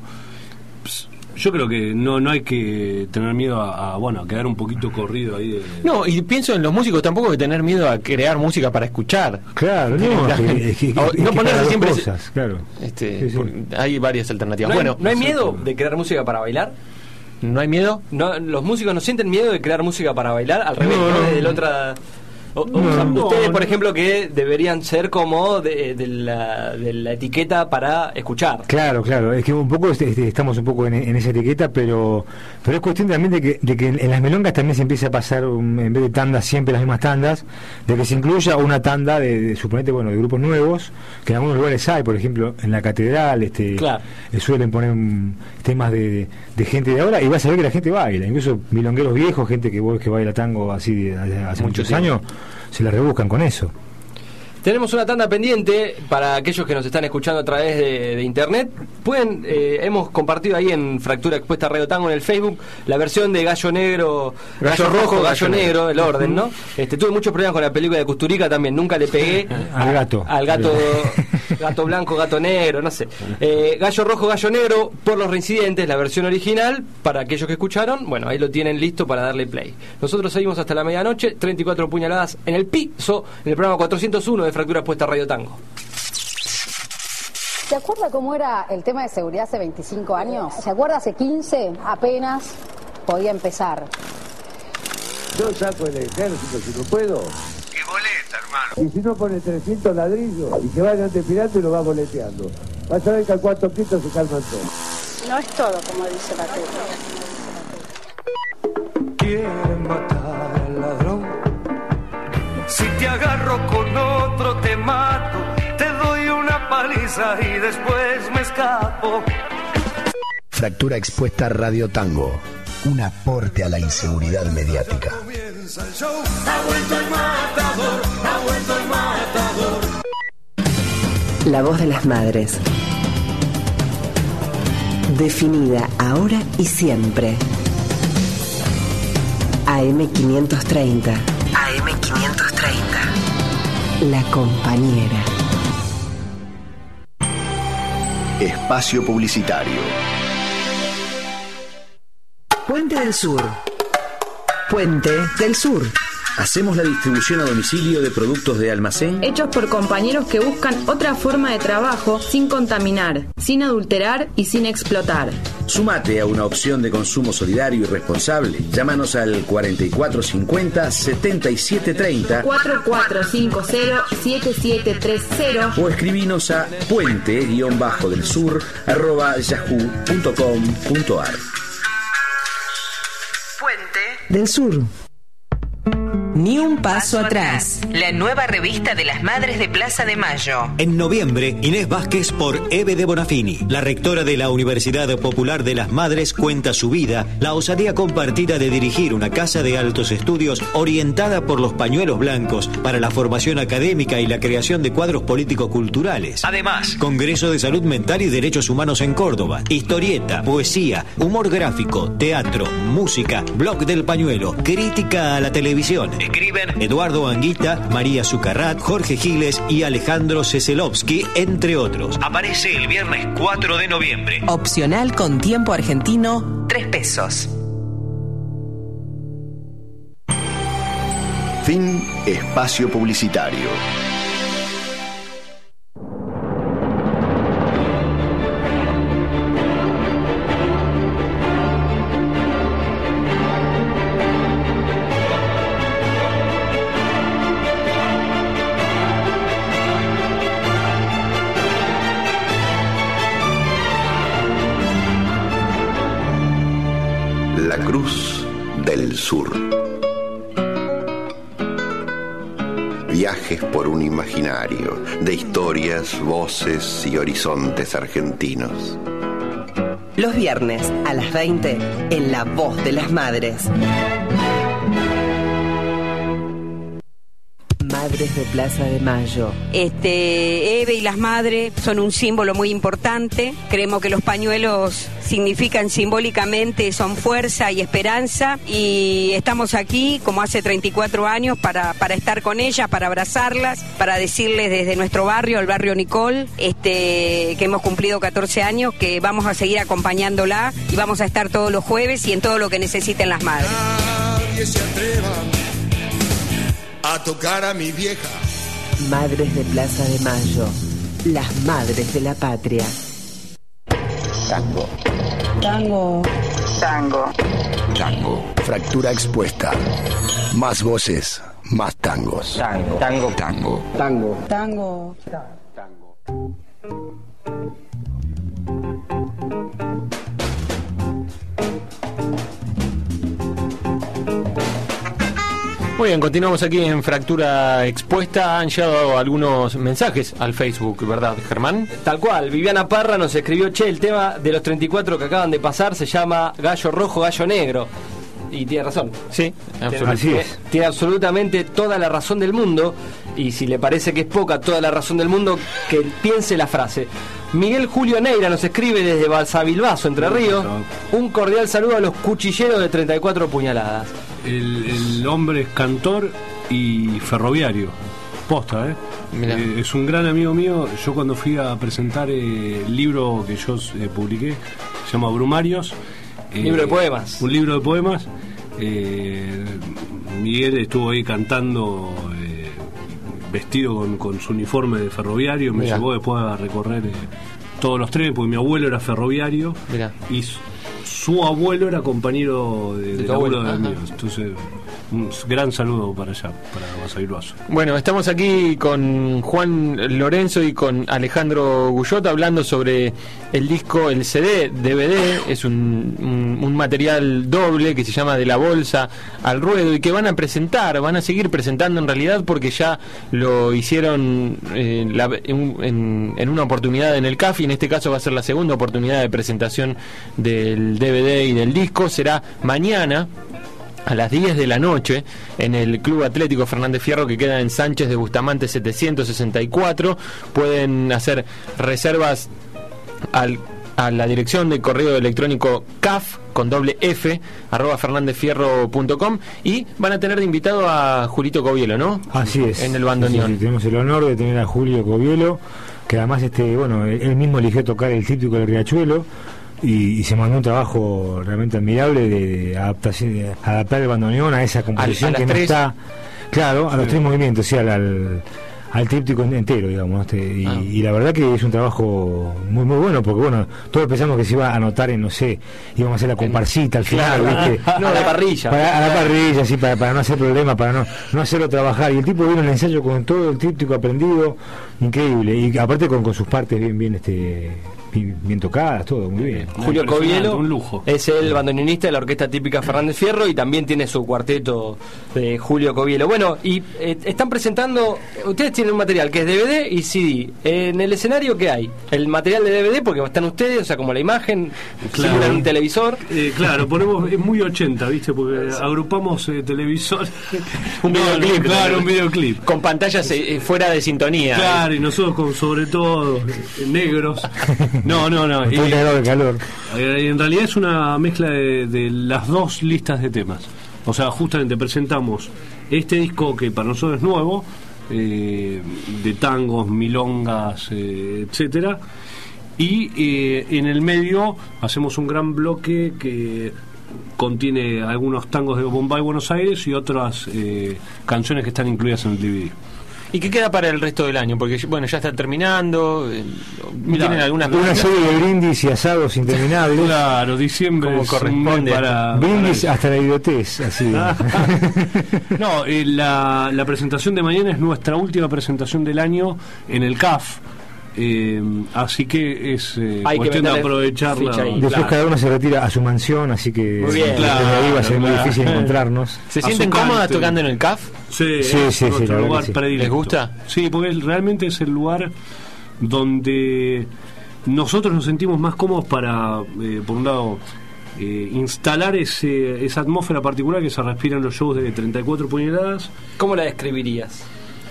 [SPEAKER 9] Yo creo que no no hay que tener miedo a, a bueno a quedar un poquito corrido ahí de...
[SPEAKER 3] No, y pienso en los músicos tampoco hay que tener miedo a crear música para escuchar.
[SPEAKER 8] Claro, no, es que, es que, es que,
[SPEAKER 3] no ponerse siempre
[SPEAKER 8] cosas, claro.
[SPEAKER 3] Este,
[SPEAKER 8] sí, sí.
[SPEAKER 3] Hay varias alternativas.
[SPEAKER 5] ¿No hay,
[SPEAKER 3] bueno,
[SPEAKER 5] ¿no hay miedo de crear música para bailar?
[SPEAKER 3] ¿No hay miedo?
[SPEAKER 5] No, los músicos no sienten miedo de crear música para bailar, al revés,
[SPEAKER 8] no,
[SPEAKER 5] ¿no?
[SPEAKER 8] no.
[SPEAKER 5] Desde la otra... O,
[SPEAKER 8] no,
[SPEAKER 5] o sea,
[SPEAKER 8] no,
[SPEAKER 5] ustedes,
[SPEAKER 8] no.
[SPEAKER 5] por ejemplo, que deberían ser como de, de, la, de la etiqueta para escuchar.
[SPEAKER 8] Claro, claro, es que un poco este, estamos un poco en, en esa etiqueta, pero pero es cuestión también de que, de que en las milongas también se empiece a pasar, um, en vez de tandas, siempre las mismas tandas, de que se incluya una tanda de, de suponete, bueno, de grupos nuevos, que en algunos lugares hay, por ejemplo, en la catedral, este
[SPEAKER 5] claro.
[SPEAKER 8] eh, suelen poner um, temas de, de gente de ahora, y vas a ver que la gente baila, incluso milongueros viejos, gente que vos que baila tango así de, hace, hace
[SPEAKER 3] Mucho
[SPEAKER 8] muchos
[SPEAKER 3] tiempo.
[SPEAKER 8] años, se la rebuscan con eso.
[SPEAKER 5] Tenemos una tanda pendiente para aquellos que nos están escuchando a través de, de internet. Pueden, eh, hemos compartido ahí en Fractura Expuesta Radio Tango en el Facebook la versión de Gallo Negro, Gallo, Gallo Rojo, Gallo, Gallo Negro, negro, el orden, ¿no? Este, tuve muchos problemas con la película de Kusturica también, nunca le pegué
[SPEAKER 8] al gato,
[SPEAKER 5] al gato, gato blanco, gato negro, no sé. Eh, Gallo Rojo, Gallo Negro, por los reincidentes, la versión original, para aquellos que escucharon, bueno, ahí lo tienen listo para darle play. Nosotros seguimos hasta la medianoche, treinta y cuatro puñaladas en el piso, en el programa cuatrocientos uno de Fractura Expuesta Radio Tango.
[SPEAKER 11] ¿Se acuerda cómo era el tema de seguridad hace veinticinco años? ¿Se acuerda hace quince? Apenas podía empezar.
[SPEAKER 12] Yo saco el ejército si no puedo.
[SPEAKER 13] ¿Qué boleta, hermano?
[SPEAKER 12] Y si no pone trescientos ladrillos y que vayan despirando y lo va boleteando. Vas a ver que al cuarto quinto se calman todos.
[SPEAKER 11] No es todo como dice la tuya.
[SPEAKER 13] Quieren matar al ladrón. Si te agarro con otro te mato, te doy una paliza y después me escapo.
[SPEAKER 2] Fractura Expuesta Radio Tango, un aporte a la inseguridad mediática.
[SPEAKER 13] Ha vuelto el matador, ha vuelto el matador.
[SPEAKER 14] La voz de las madres, definida ahora y siempre. A M quinientos treinta. A M quinientos treinta. La compañera.
[SPEAKER 2] Espacio publicitario.
[SPEAKER 14] Puente del Sur. Puente del Sur.
[SPEAKER 15] Hacemos la distribución a domicilio de productos de almacén
[SPEAKER 16] hechos por compañeros que buscan otra forma de trabajo sin contaminar, sin adulterar y sin explotar.
[SPEAKER 15] Sumate a una opción de consumo solidario y responsable. Llámanos al cuarenta y cuatro cincuenta setenta y siete treinta
[SPEAKER 16] cuatro cuatro cinco cero siete siete tres cero
[SPEAKER 15] o escribinos a puente-del sur arroba yahoo punto com punto ar.
[SPEAKER 14] Puente del Sur. Ni un paso atrás. La nueva revista de las Madres de Plaza de Mayo.
[SPEAKER 17] En noviembre, Inés Vázquez por Eve de Bonafini. La rectora de la Universidad Popular de las Madres cuenta su vida, la osadía compartida de dirigir una casa de altos estudios orientada por los pañuelos blancos para la formación académica y la creación de cuadros político-culturales. Además, Congreso de Salud Mental y Derechos Humanos en Córdoba, historieta, poesía, humor gráfico, teatro, música, blog del pañuelo, crítica a la televisión. Escriben Eduardo Anguita, María Zucarrat, Jorge Giles y Alejandro Ceselovsky, entre otros. Aparece el viernes cuatro de noviembre.
[SPEAKER 14] Opcional con tiempo argentino, tres pesos.
[SPEAKER 2] Fin espacio publicitario. La Cruz del Sur. Viajes por un imaginario de historias, voces y horizontes argentinos.
[SPEAKER 14] Los viernes a las veinte en La Voz de las Madres. Madres de Plaza de Mayo.
[SPEAKER 18] Este, Eve y las madres son un símbolo muy importante. Creemos que los pañuelos significan simbólicamente, son fuerza y esperanza, y estamos aquí como hace treinta y cuatro años para, para estar con ellas, para abrazarlas, para decirles desde nuestro barrio, el barrio Nicol, este, que hemos cumplido catorce años, que vamos a seguir acompañándola y vamos a estar todos los jueves y en todo lo que necesiten las madres.
[SPEAKER 19] Nadie se atreva a tocar a mi vieja.
[SPEAKER 14] Madres de Plaza de Mayo, las madres de la patria.
[SPEAKER 2] Tango.
[SPEAKER 16] Tango.
[SPEAKER 2] Tango. Tango. Fractura expuesta. Más voces, más tangos.
[SPEAKER 5] Tango. Tango.
[SPEAKER 2] Tango.
[SPEAKER 16] Tango. Tango.
[SPEAKER 2] Tango.
[SPEAKER 3] Muy bien, continuamos aquí en Fractura Expuesta. Han llegado algunos mensajes al Facebook, ¿verdad, Germán?
[SPEAKER 5] Tal cual, Viviana Parra nos escribió: che, el tema de los treinta y cuatro que acaban de pasar se llama Gallo Rojo, Gallo Negro. Y tiene razón.
[SPEAKER 3] Sí,
[SPEAKER 5] tiene, así es. Tiene absolutamente toda la razón del mundo. Y si le parece que es poca toda la razón del mundo, que piense la frase. Miguel Julio Neira nos escribe desde Balsavilbaso, Entre Ríos. Un cordial saludo a los cuchilleros de treinta y cuatro puñaladas.
[SPEAKER 9] El, el hombre es cantor y ferroviario. Posta, ¿eh? eh es un gran amigo mío. Yo cuando fui a presentar eh, el libro que yo eh, publiqué, se llama Brumarios.
[SPEAKER 5] Eh, libro de poemas.
[SPEAKER 9] Un libro de poemas. Eh, Miguel estuvo ahí cantando eh, vestido con, con su uniforme de ferroviario. Me Mirá. llevó después a recorrer eh, todos los trenes, porque mi abuelo era ferroviario. Mirá. Y su, su abuelo era compañero de, de, de laburo de amigos. Entonces, un gran saludo para allá, para Balsavilbaso.
[SPEAKER 3] Bueno, estamos aquí con Juan Lorenzo y con Alejandro Guyot hablando sobre el disco, el C D, D V D. Es un, un, un material doble que se llama De la Bolsa al Ruedo y que van a presentar, van a seguir presentando en realidad, porque ya lo hicieron eh, la, en, en, en una oportunidad en el C A F, y en este caso va a ser la segunda oportunidad de presentación del D V D y del disco. Será mañana a las diez de la noche en el Club Atlético Fernández Fierro, que queda en Sánchez de Bustamante setecientos sesenta y cuatro. Pueden hacer reservas al, a la dirección de correo electrónico C A F con doble F arroba fernandezfierro punto com, y van a tener de invitado a Julito Covielo, ¿no?
[SPEAKER 8] Así es.
[SPEAKER 3] En el bandoneón.
[SPEAKER 8] Sí, sí, tenemos el honor de tener a Julio Covielo, que además este bueno él mismo eligió tocar el tríptico del Riachuelo. y, y se mandó un trabajo realmente admirable de adaptación, de adaptar el bandoneón a esa composición
[SPEAKER 3] a, a
[SPEAKER 8] que no
[SPEAKER 3] tres.
[SPEAKER 8] está, claro, a
[SPEAKER 3] Sí.
[SPEAKER 8] los tres movimientos, sí, al, al, al tríptico entero, digamos, este, y,
[SPEAKER 3] Ah.
[SPEAKER 8] y la verdad que es un trabajo muy muy bueno, porque bueno, todos pensamos que se iba a anotar en, no sé, íbamos a hacer la comparsita al final,
[SPEAKER 5] Claro.
[SPEAKER 8] ¿viste?
[SPEAKER 5] No, a la parrilla.
[SPEAKER 8] Para, a la parrilla, sí, para, para no hacer problema, para no, no hacerlo trabajar. Y el tipo vino al ensayo con todo el tríptico aprendido, increíble, y aparte con, con sus partes bien, bien, este, bien, bien tocadas, todo, muy bien.
[SPEAKER 5] Julio Covielo
[SPEAKER 9] un lujo.
[SPEAKER 5] es el bandoneonista de la orquesta típica Fernández Fierro y también tiene su cuarteto de Julio Covielo. Bueno, y eh, están presentando, ustedes tienen un material que es D V D y C D. En el escenario, ¿qué hay? El material de D V D, porque están ustedes, o sea, como la imagen,
[SPEAKER 9] Claro.
[SPEAKER 5] simulan un televisor.
[SPEAKER 9] Eh, claro, ponemos, es muy ochenta, ¿viste? Porque agrupamos eh, televisor.
[SPEAKER 3] Un
[SPEAKER 9] No, no,
[SPEAKER 3] videoclip.
[SPEAKER 9] claro, un videoclip.
[SPEAKER 3] Con pantallas eh, fuera de sintonía.
[SPEAKER 9] Claro, y nosotros con sobre todo eh, negros. No, no, no.
[SPEAKER 8] Con
[SPEAKER 9] Y,
[SPEAKER 8] todo el calor, el calor.
[SPEAKER 9] eh, en realidad es una mezcla de, de las dos listas de temas. O sea, justamente presentamos este disco que para nosotros es nuevo, eh, de tangos, milongas, eh, etcétera. Y eh, en el medio hacemos un gran bloque que contiene algunos tangos de Bombay, Buenos Aires y otras eh, canciones que están incluidas en el D V D.
[SPEAKER 3] ¿Y qué queda para el resto del año? Porque, bueno, ya está terminando. eh,
[SPEAKER 9] Mirá,
[SPEAKER 3] ¿Tienen algunas
[SPEAKER 8] Una serie de brindis y asados interminables.
[SPEAKER 9] Claro, diciembre
[SPEAKER 3] Como
[SPEAKER 9] es un
[SPEAKER 3] corresponde.
[SPEAKER 9] mes para,
[SPEAKER 8] Brindis
[SPEAKER 9] para
[SPEAKER 8] hasta la idiotez, así.
[SPEAKER 9] No, eh, la, la presentación de mañana es nuestra última presentación del año en el C A F. Eh, así que es eh,
[SPEAKER 5] Hay que
[SPEAKER 9] cuestión de
[SPEAKER 5] meterle
[SPEAKER 9] aprovecharla.
[SPEAKER 5] ficha ahí.
[SPEAKER 8] Después
[SPEAKER 9] Claro.
[SPEAKER 8] cada uno se retira a su mansión, así que
[SPEAKER 5] Muy bien.
[SPEAKER 8] desde
[SPEAKER 9] Claro,
[SPEAKER 8] ahí va a ser muy
[SPEAKER 9] claro.
[SPEAKER 8] difícil encontrarnos.
[SPEAKER 3] ¿Se
[SPEAKER 9] A
[SPEAKER 3] sienten
[SPEAKER 9] su
[SPEAKER 3] cómodas
[SPEAKER 9] cante.
[SPEAKER 3] tocando en el C A F?
[SPEAKER 9] Sí,
[SPEAKER 8] Sí,
[SPEAKER 9] es
[SPEAKER 8] sí, sí,
[SPEAKER 9] nuestro
[SPEAKER 8] la verdad
[SPEAKER 9] lugar
[SPEAKER 8] que sí.
[SPEAKER 9] predilecto.
[SPEAKER 3] ¿Les gusta?
[SPEAKER 9] Sí, porque es- realmente es el lugar donde nosotros nos sentimos más cómodos para, eh, por un lado, eh, instalar ese, esa atmósfera particular que se respira en los shows de treinta y cuatro puñaladas.
[SPEAKER 5] ¿Cómo la describirías?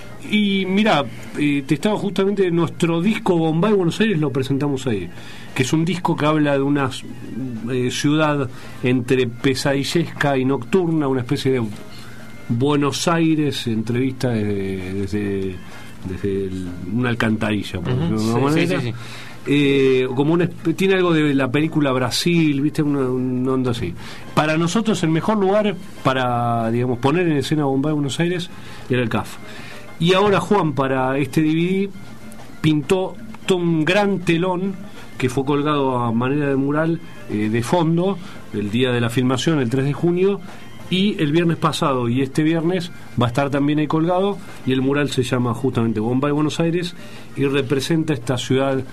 [SPEAKER 9] Y mira, eh, te estaba justamente nuestro disco Bombay Buenos Aires, lo presentamos ahí, que es un disco que habla de una eh, ciudad entre pesadillesca y nocturna, una especie de Buenos Aires entrevista desde, desde, desde el- una alcantarilla, por decirlo de alguna
[SPEAKER 3] Sí, sí,
[SPEAKER 9] manera.
[SPEAKER 3] sí, sí.
[SPEAKER 9] Eh, como una, espe- tiene algo de la película Brasil, viste, una, una onda así. Para nosotros el mejor lugar para, digamos, poner en escena Bombay Buenos Aires era el C A F. Y ahora Juan, para este D V D, pintó todo un gran telón que fue colgado a manera de mural eh, de fondo el día de la filmación, el tres de junio, y el viernes pasado y este viernes va a estar también ahí colgado, y el mural se llama justamente Bombay Buenos Aires y representa esta ciudad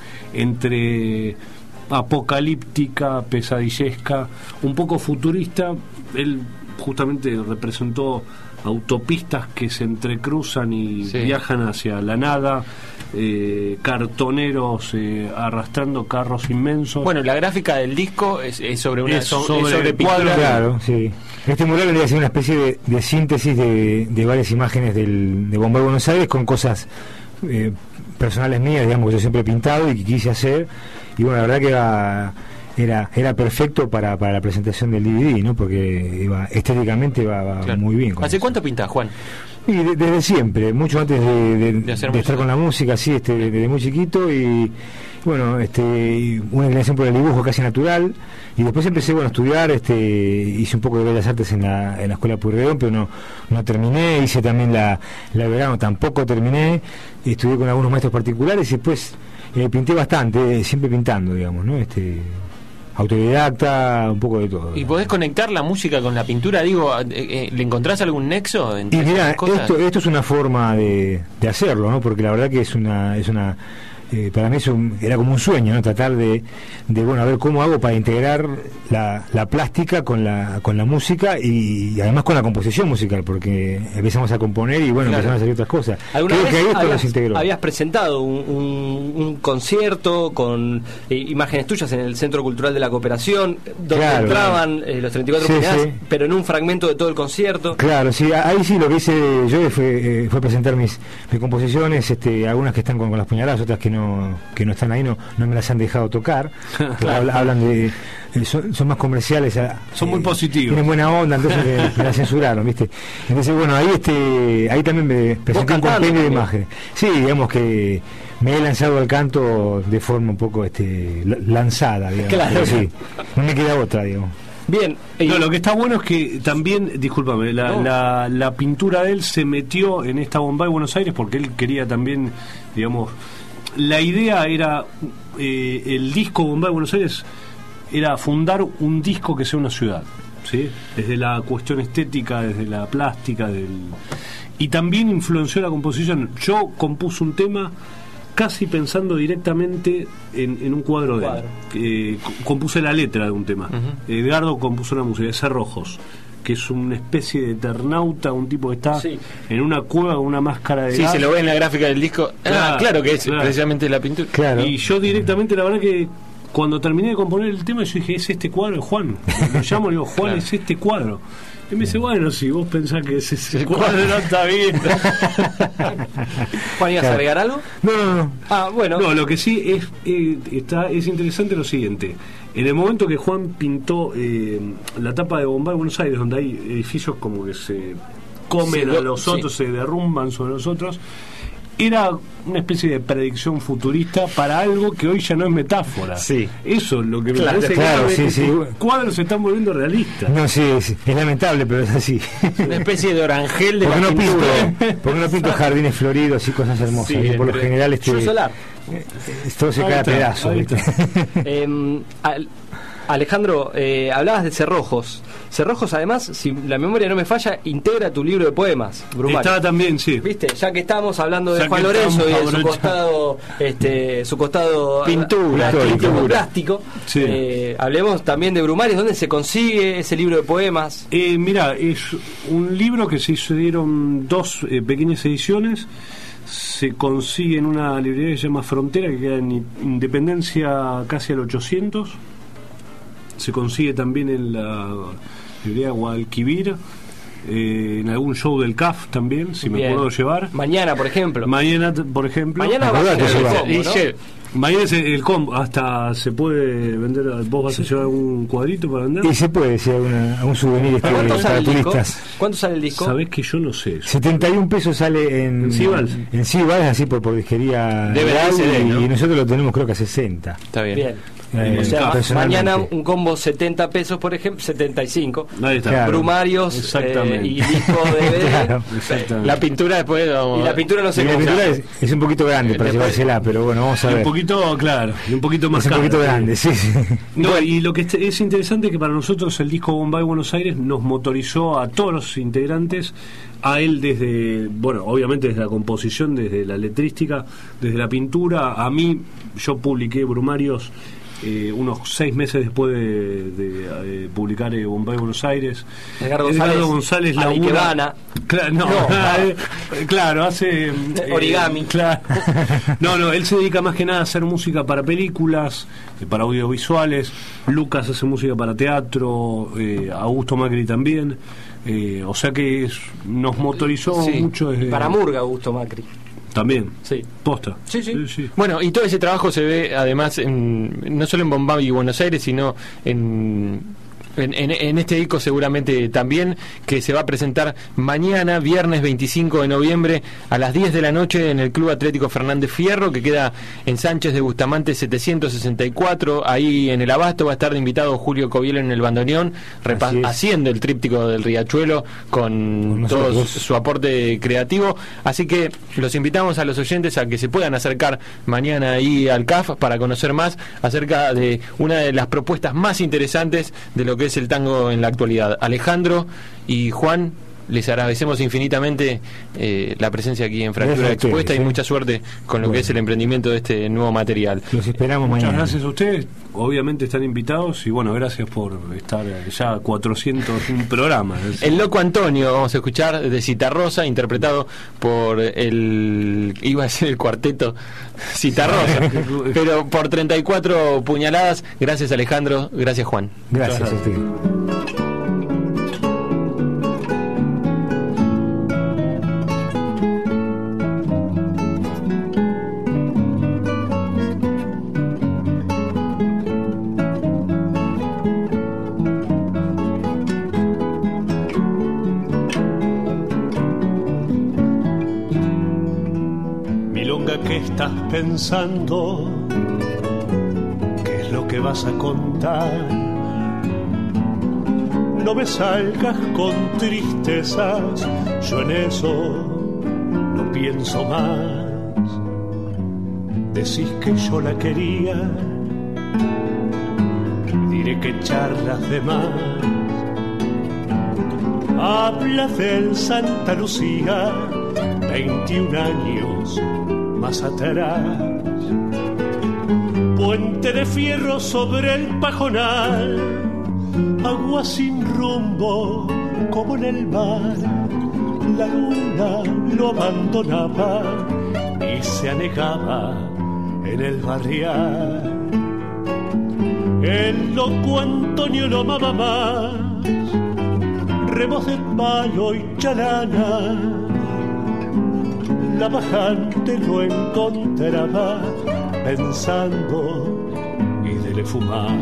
[SPEAKER 9] entre apocalíptica, pesadillesca, un poco futurista. Él justamente representó autopistas que se entrecruzan y
[SPEAKER 3] Sí.
[SPEAKER 9] viajan hacia la nada, eh, cartoneros eh, arrastrando carros inmensos.
[SPEAKER 3] Bueno, la gráfica del disco es, es sobre una
[SPEAKER 9] Es
[SPEAKER 3] so- es
[SPEAKER 9] sobre
[SPEAKER 3] sobre pintura.
[SPEAKER 9] cuadros.
[SPEAKER 8] Claro, sí. Este mural vendría a ser una especie de, de síntesis de, de varias imágenes del, de Bombay Buenos Aires con cosas eh, personales mías, digamos, que yo siempre he pintado y que quise hacer. Y bueno, la verdad que era, era, era perfecto para, para la presentación del D V D, ¿no? Porque iba, estéticamente va, va
[SPEAKER 3] Claro.
[SPEAKER 8] muy bien. con
[SPEAKER 3] ¿Hace
[SPEAKER 8] eso.
[SPEAKER 3] cuánto pintás, Juan?
[SPEAKER 8] Y de- desde siempre, mucho antes de, de-
[SPEAKER 3] De hacer
[SPEAKER 8] de estar
[SPEAKER 3] música.
[SPEAKER 8] con la música, sí, este, desde muy chiquito, y bueno, este, y una inclinación por el dibujo casi natural, y después empecé, bueno, a estudiar, este, hice un poco de Bellas Artes en la, en la Escuela Pueyrredón, pero no, no terminé, hice también la, la de verano, tampoco terminé, estudié con algunos maestros particulares, y después eh, pinté bastante, eh, siempre pintando, digamos, ¿no? Este, autodidacta, un poco de todo.
[SPEAKER 3] ¿Y podés conectar la música con la pintura? Digo, eh, eh, ¿le encontrás algún nexo
[SPEAKER 8] Y
[SPEAKER 3] entre
[SPEAKER 8] mira,
[SPEAKER 3] esas cosas?
[SPEAKER 8] esto, esto es una forma de, de hacerlo, ¿no? Porque la verdad que es una, es una, eh, para mí es un- era como un sueño, ¿no? Tratar de, de, bueno, a ver cómo hago para integrar la, la plástica con la, con la música y, y además con la composición musical, porque empezamos a componer y bueno,
[SPEAKER 5] Claro.
[SPEAKER 8] empezaron a salir otras cosas.
[SPEAKER 5] ¿Alguna
[SPEAKER 8] Creo
[SPEAKER 5] vez
[SPEAKER 8] que ahí esto
[SPEAKER 5] habías,
[SPEAKER 8] los integró.
[SPEAKER 5] habías presentado un, un- un concierto con eh, imágenes tuyas en el Centro Cultural de la Cooperación, donde
[SPEAKER 8] Claro.
[SPEAKER 5] entraban eh, los treinta y cuatro
[SPEAKER 8] Sí,
[SPEAKER 5] puñaladas,
[SPEAKER 8] sí.
[SPEAKER 5] pero en un fragmento de todo el concierto?
[SPEAKER 8] Claro, sí, ahí sí lo que hice yo fue, eh, fue presentar mis, mis composiciones, este, algunas que están con, con las puñaladas, otras que no, que no están ahí, no, no me las han dejado tocar. Habla- hablan de, eh, son, son más comerciales, ah,
[SPEAKER 9] Son muy
[SPEAKER 8] eh,
[SPEAKER 9] positivos.
[SPEAKER 8] tienen buena onda, entonces me, me la censuraron, ¿viste? Entonces, bueno, ahí este, ahí también me presenté un
[SPEAKER 5] cantando
[SPEAKER 8] compendio de
[SPEAKER 5] también.
[SPEAKER 8] imágenes. Sí, digamos que me he lanzado al canto de forma un poco este lanzada, digamos.
[SPEAKER 5] Claro.
[SPEAKER 8] Pero sí, no me queda otra, digamos.
[SPEAKER 5] Bien.
[SPEAKER 9] Eh, no, lo que está bueno es que también, discúlpame, la,
[SPEAKER 5] no.
[SPEAKER 9] la, la pintura de él se metió en esta Bombay Buenos Aires porque él quería también, digamos, la idea era, eh, el disco Bombay Buenos Aires era fundar un disco que sea una ciudad, ¿sí? Desde la cuestión estética, desde la plástica, del... y también influenció la composición. Yo compuse un tema casi pensando directamente en, en un cuadro de él. Eh, compuse la letra de un tema. Uh-huh. Edgardo compuso una música de Cerrojos, que es una especie de eternauta, un tipo que está sí. en una cueva con una máscara de
[SPEAKER 3] sí,
[SPEAKER 9] gas.
[SPEAKER 3] se lo ve en la gráfica del disco. Claro, ah, claro que es claro. precisamente la pintura.
[SPEAKER 8] Claro.
[SPEAKER 9] Y yo directamente, la verdad que cuando terminé de componer el tema, yo dije, es este cuadro de Juan. Lo llamo y digo, Juan, claro. es este cuadro. Y me dice, bueno, si vos pensás que es ese cuadro, no está bien.
[SPEAKER 5] Juan, ¿ibas a agregar algo?
[SPEAKER 8] No, no, no.
[SPEAKER 5] Ah, bueno.
[SPEAKER 9] No, lo que sí es eh, está es interesante lo siguiente. En el momento que Juan pintó eh, la tapa de Bombay Buenos Aires, donde hay edificios como que se comen sí, a los sí. otros, se derrumban sobre los otros, era una especie de predicción futurista para algo que hoy ya no es metáfora.
[SPEAKER 8] Sí.
[SPEAKER 9] Eso es lo que me
[SPEAKER 8] claro,
[SPEAKER 9] parece
[SPEAKER 8] claro,
[SPEAKER 9] que,
[SPEAKER 8] sí,
[SPEAKER 9] que
[SPEAKER 8] sí.
[SPEAKER 9] cuadros se están volviendo realistas.
[SPEAKER 8] No, sí, sí, es lamentable, pero es así.
[SPEAKER 3] Una especie de orangel de
[SPEAKER 8] porque
[SPEAKER 3] la
[SPEAKER 8] no
[SPEAKER 3] pintura.
[SPEAKER 8] pinto, porque no pinto jardines floridos y cosas hermosas. Sí, por lo general este
[SPEAKER 5] solar.
[SPEAKER 8] Todo se cae a pedazos.
[SPEAKER 5] eh, al, Alejandro, eh, hablabas de Cerrojos. Cerrojos, además, si la memoria no me falla, integra tu libro de poemas, Brumario.
[SPEAKER 9] Estaba también, sí.
[SPEAKER 5] ¿Viste? Ya que estábamos hablando de
[SPEAKER 9] ya
[SPEAKER 5] Juan Lorenzo y de su costado, este, su costado
[SPEAKER 3] pintura,
[SPEAKER 5] pintura plástico,
[SPEAKER 9] sí.
[SPEAKER 5] eh, hablemos también de Brumario. ¿Dónde se consigue ese libro de poemas?
[SPEAKER 9] Eh, mira, es un libro que se hicieron dos eh, pequeñas ediciones. Se consigue en una librería que se llama Frontera, que queda en Independencia casi al ochocientos. Se consigue también en la librería Guadalquivir, eh, en algún show del C A F también, si Bien. me puedo llevar.
[SPEAKER 5] Mañana, por ejemplo.
[SPEAKER 9] Mañana, por ejemplo.
[SPEAKER 5] Mañana va a ser el combo, ¿no?
[SPEAKER 9] Mañana es el combo, hasta se puede vender. ¿Vos vas sí. a llevar un cuadrito para vender?
[SPEAKER 8] Y se puede, si hay una, un souvenir este para turistas.
[SPEAKER 5] ¿Cuánto sale el disco?
[SPEAKER 9] Sabés que yo no sé.
[SPEAKER 8] setenta y un pesos sale en
[SPEAKER 9] en Cibal,
[SPEAKER 8] en Cibal, así por por disquería.
[SPEAKER 3] Debe ser, ¿no?
[SPEAKER 8] Y nosotros lo tenemos creo que a sesenta.
[SPEAKER 3] Está bien.
[SPEAKER 5] Bien.
[SPEAKER 8] Eh,
[SPEAKER 5] o sea, mañana un combo setenta pesos, por ejemplo, setenta y cinco.
[SPEAKER 9] Ahí está.
[SPEAKER 8] Claro.
[SPEAKER 5] Brumarios eh, y disco de D V D.
[SPEAKER 8] Claro.
[SPEAKER 3] La pintura después vamos
[SPEAKER 5] y la pintura no sé
[SPEAKER 8] cómo. La pintura es, es un poquito grande para
[SPEAKER 3] después,
[SPEAKER 8] llevársela, pero bueno, vamos a ver.
[SPEAKER 9] Un poquito, claro, y un poquito más
[SPEAKER 8] es un
[SPEAKER 9] caro,
[SPEAKER 8] poquito grande, sí, sí.
[SPEAKER 9] No, bueno. Y lo que es interesante es que para nosotros el disco Bombay Buenos Aires nos motorizó a todos los integrantes, a él desde, bueno, obviamente desde la composición, desde la letrística, desde la pintura. A mí, yo publiqué Brumarios Eh, unos seis meses después de, de, de publicar eh, Bombay Buenos Aires.
[SPEAKER 5] Edgardo González,
[SPEAKER 9] Edgardo González labura, claro, no, no eh, claro, hace eh,
[SPEAKER 5] origami.
[SPEAKER 9] Claro. No, no, él se dedica más que nada a hacer música para películas, eh, para audiovisuales. Lucas hace música para teatro, eh, Augusto Macri también. Eh, o sea que es, nos motorizó sí. mucho desde...
[SPEAKER 5] Para Murga, Augusto Macri.
[SPEAKER 9] También,
[SPEAKER 5] sí.
[SPEAKER 9] Posta.
[SPEAKER 5] Sí, sí.
[SPEAKER 9] Sí, sí.
[SPEAKER 3] Bueno, y todo ese trabajo se ve además en, no solo en Bombay y Buenos Aires, sino en, en, en, en este disco seguramente también, que se va a presentar mañana, viernes veinticinco de noviembre, a las diez de la noche en el Club Atlético Fernández Fierro, que queda en Sánchez de Bustamante setecientos sesenta y cuatro. Ahí en el Abasto va a estar de invitado Julio Covielo en el bandoneón, repa- haciendo el tríptico del Riachuelo con, con todo su, su aporte creativo. Así que los invitamos a los oyentes a que se puedan acercar mañana ahí al C A F para conocer más acerca de una de las propuestas más interesantes de lo que es el tango en la actualidad. Alejandro y Juan, les agradecemos infinitamente eh, la presencia aquí en Fractura Expuesta, ¿eh? Y mucha suerte con lo bueno. que es el emprendimiento de este nuevo material.
[SPEAKER 8] Los esperamos
[SPEAKER 9] Muchas
[SPEAKER 8] mañana.
[SPEAKER 9] Muchas gracias a ustedes, obviamente están invitados y bueno, gracias por estar ya cuatrocientos un programa.
[SPEAKER 3] El Loco Antonio vamos a escuchar de Citarrosa, interpretado por el, iba a ser el cuarteto Citarrosa, pero por treinta y cuatro puñaladas. Gracias Alejandro, gracias Juan.
[SPEAKER 8] Gracias a usted.
[SPEAKER 6] qué estás pensando? ¿Qué es lo que vas a contar? No me salgas con tristezas, yo en eso no pienso más. Decís que yo la quería, diré que charlas de más. Hablas del Santa Lucía, veintiún años más atrás. Puente de fierro sobre el pajonal, agua sin rumbo como en el mar. La luna lo abandonaba y se anegaba en el barrial. El loco Antonio lo amaba más, remos de palo y chalana. La bajante lo encontraba pensando y dele fumar.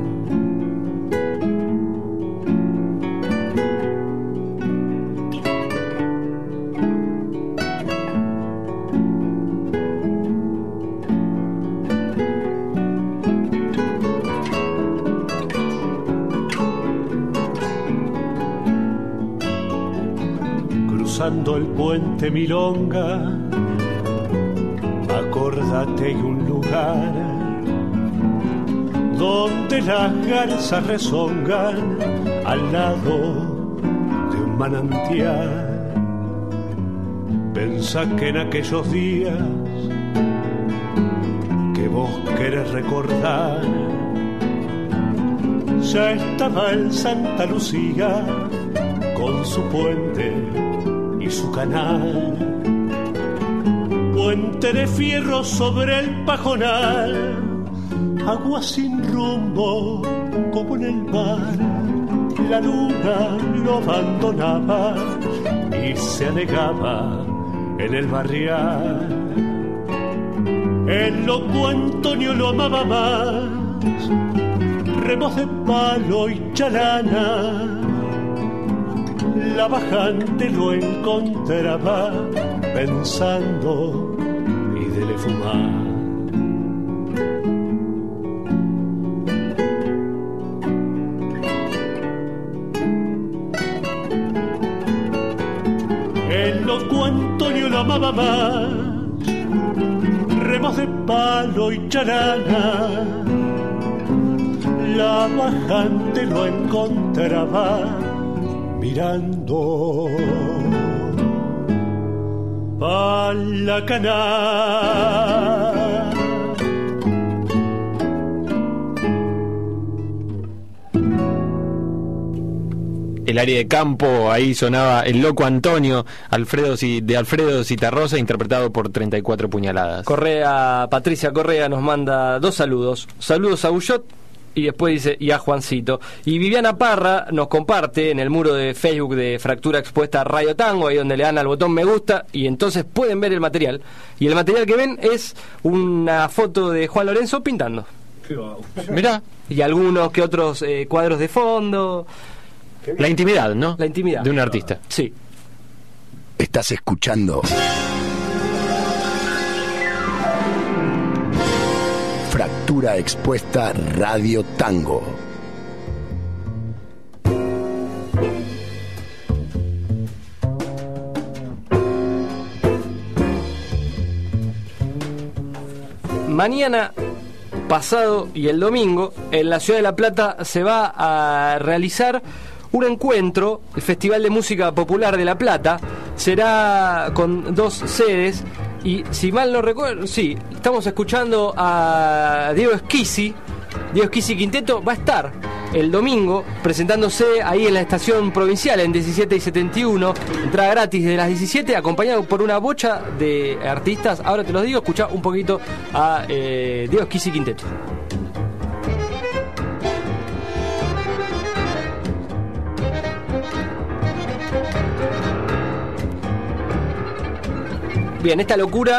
[SPEAKER 6] Cruzando el puente Milonga, acordate hay un lugar donde las garzas rezongan al lado de un manantial. Pensá que en aquellos días que vos querés recordar, ya estaba el Santa Lucía con su puente y su canal. Puente de fierro sobre el pajonal, agua sin rumbo como en el mar. La luna lo abandonaba y se anegaba en el barrial. El loco Antonio lo amaba más, remos de palo y chalana. La bajante lo encontraba pensando y dele fumar. El loco Antonio lo amaba más, remos de palo y charana. La bajante lo encontraba mirando pa' la canal.
[SPEAKER 3] El área de campo, ahí sonaba El Loco Antonio, Alfredo de Alfredo Citarrosa, interpretado por treinta y cuatro puñaladas.
[SPEAKER 5] Correa, Patricia Correa nos manda dos saludos. Saludos a Bullot y después dice, y a Juancito. Y Viviana Parra nos comparte en el muro de Facebook de Fractura Expuesta Radio Tango, ahí donde le dan al botón me gusta, y entonces pueden ver el material. Y el material que ven es una foto de Juan Lorenzo pintando.
[SPEAKER 3] Mirá.
[SPEAKER 5] Y algunos que otros eh, cuadros de fondo.
[SPEAKER 3] La intimidad, ¿no?
[SPEAKER 5] La intimidad.
[SPEAKER 3] De un artista.
[SPEAKER 5] Sí.
[SPEAKER 2] Estás escuchando Fractura Expuesta Radio Tango.
[SPEAKER 5] Mañana, pasado y el domingo, en la ciudad de La Plata se va a realizar un encuentro, el Festival de Música Popular de La Plata. Será con dos sedes y, si mal no recuerdo, sí, estamos escuchando a Diego Esquisi. Diego Esquisi Quinteto va a estar el domingo presentándose ahí en la estación provincial en diecisiete y setenta y uno, entrada gratis de las diecisiete, acompañado por una bocha de artistas. Ahora te los digo, escuchá un poquito a eh, Diego Esquisi Quinteto. Bien, esta locura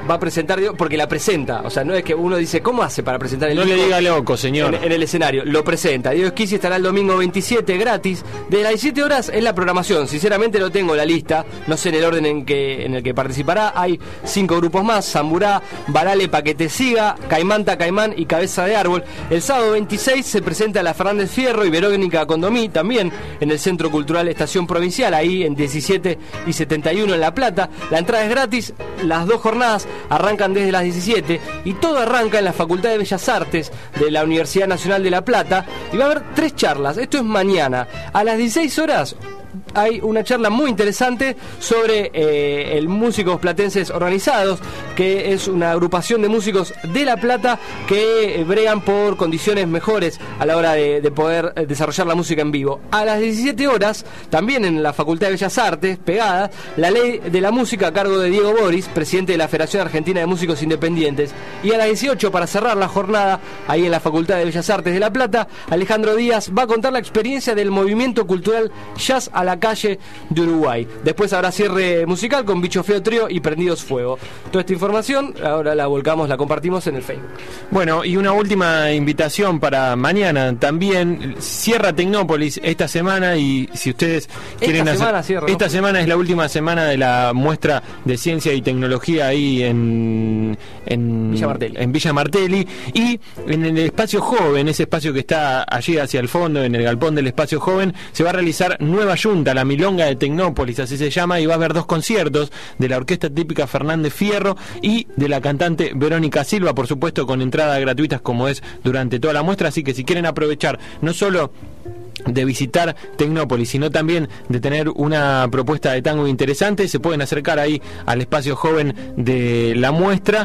[SPEAKER 5] va a presentar, porque la presenta, o sea, no es que uno dice, ¿cómo hace para presentar el
[SPEAKER 3] No
[SPEAKER 5] disco?
[SPEAKER 3] le diga loco, señor.
[SPEAKER 5] En, en el escenario, lo presenta. Diego Esquisi estará el domingo veintisiete gratis. De las diecisiete horas es la programación. Sinceramente no tengo la lista, no sé en el orden en que en el que participará. Hay cinco grupos más: Zamburá, Barale, Pa' que te siga, Caimanta, Caimán y Cabeza de Árbol. El sábado veintiséis se presenta la Fernández Fierro y Verónica Condomí, también en el Centro Cultural Estación Provincial, ahí en diecisiete y setenta y uno en La Plata. La entrada es gratis, las dos jornadas arrancan desde las diecisiete y todo arranca en la Facultad de Bellas Artes de la Universidad Nacional de La Plata, y va a haber tres charlas. Esto es mañana a las dieciséis horas. Hay una charla muy interesante sobre eh, el Músicos Platenses Organizados, que es una agrupación de músicos de La Plata que eh, bregan por condiciones mejores a la hora de, de poder eh, desarrollar la música en vivo. A las diecisiete horas, también en la Facultad de Bellas Artes, pegada, la Ley de la Música a cargo de Diego Boris, presidente de la Federación Argentina de Músicos Independientes. Y a las dieciocho, para cerrar la jornada, ahí en la Facultad de Bellas Artes de La Plata, Alejandro Díaz va a contar la experiencia del movimiento cultural Jazz a la Calle de Uruguay. Después habrá cierre musical con Bicho Feo Trío y Prendidos Fuego. Toda esta información ahora la volcamos, la compartimos en el Facebook.
[SPEAKER 3] Bueno, y una última invitación para mañana también. Cierra Tecnópolis esta semana, y si ustedes quieren
[SPEAKER 5] esta
[SPEAKER 3] hacer...
[SPEAKER 5] Semana cierra, ¿no?
[SPEAKER 3] Esta semana es la última semana de la muestra de ciencia y tecnología ahí en, en,
[SPEAKER 5] Villa Martelli.
[SPEAKER 3] en Villa Martelli, y en el espacio joven, ese espacio que está allí hacia el fondo, en el galpón del espacio joven, se va a realizar Nueva Yunta, la Milonga de Tecnópolis, así se llama, y va a haber dos conciertos de la orquesta típica Fernández Fierro y de la cantante Verónica Silva, por supuesto con entradas gratuitas como es durante toda la muestra. Así que si quieren aprovechar no solo de visitar Tecnópolis, sino también de tener una propuesta de tango interesante, se pueden acercar ahí al espacio joven de la muestra,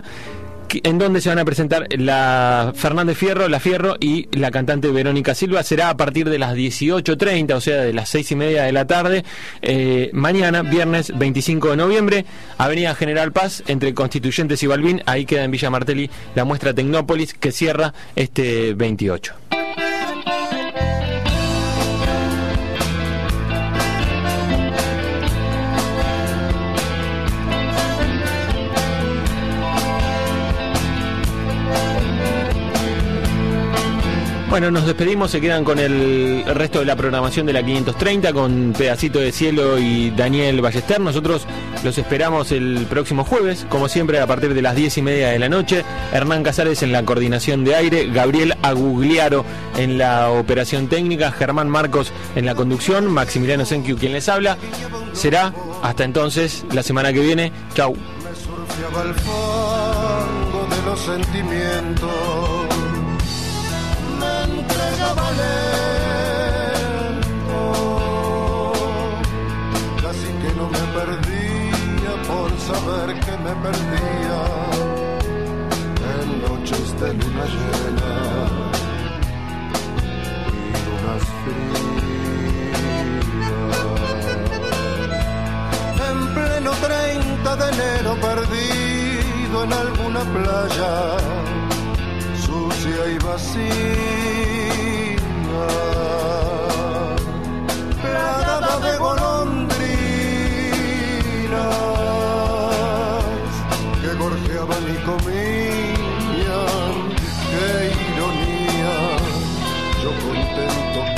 [SPEAKER 3] en donde se van a presentar la Fernández Fierro, la Fierro y la cantante Verónica Silva. Será a partir de las dieciocho treinta, o sea, de las seis y media de la tarde, eh, mañana, viernes veinticinco de noviembre, Avenida General Paz, entre Constituyentes y Balbín. Ahí queda en Villa Martelli la muestra Tecnópolis, que cierra este veintiocho. Bueno, nos despedimos, se quedan con el resto de la programación de la quinientos treinta, con Pedacito de Cielo y Daniel Ballester. Nosotros los esperamos el próximo jueves, como siempre, a partir de las diez y media de la noche. Hernán Casares en la coordinación de aire, Gabriel Agugliaro en la operación técnica, Germán Marcos en la conducción, Maximiliano Senkiu quien les habla. Será hasta entonces, la semana que viene. Chau.
[SPEAKER 19] Me surfeaba el fango de los sentimientos, me entregaba lento, casi que no me perdía por saber que me perdía en noches de luna llena y lunas frías. En pleno treinta de enero, perdido en alguna playa sucia y vacía, plagada de golondrinas que gorjeaban y comían. Qué ironía, yo contento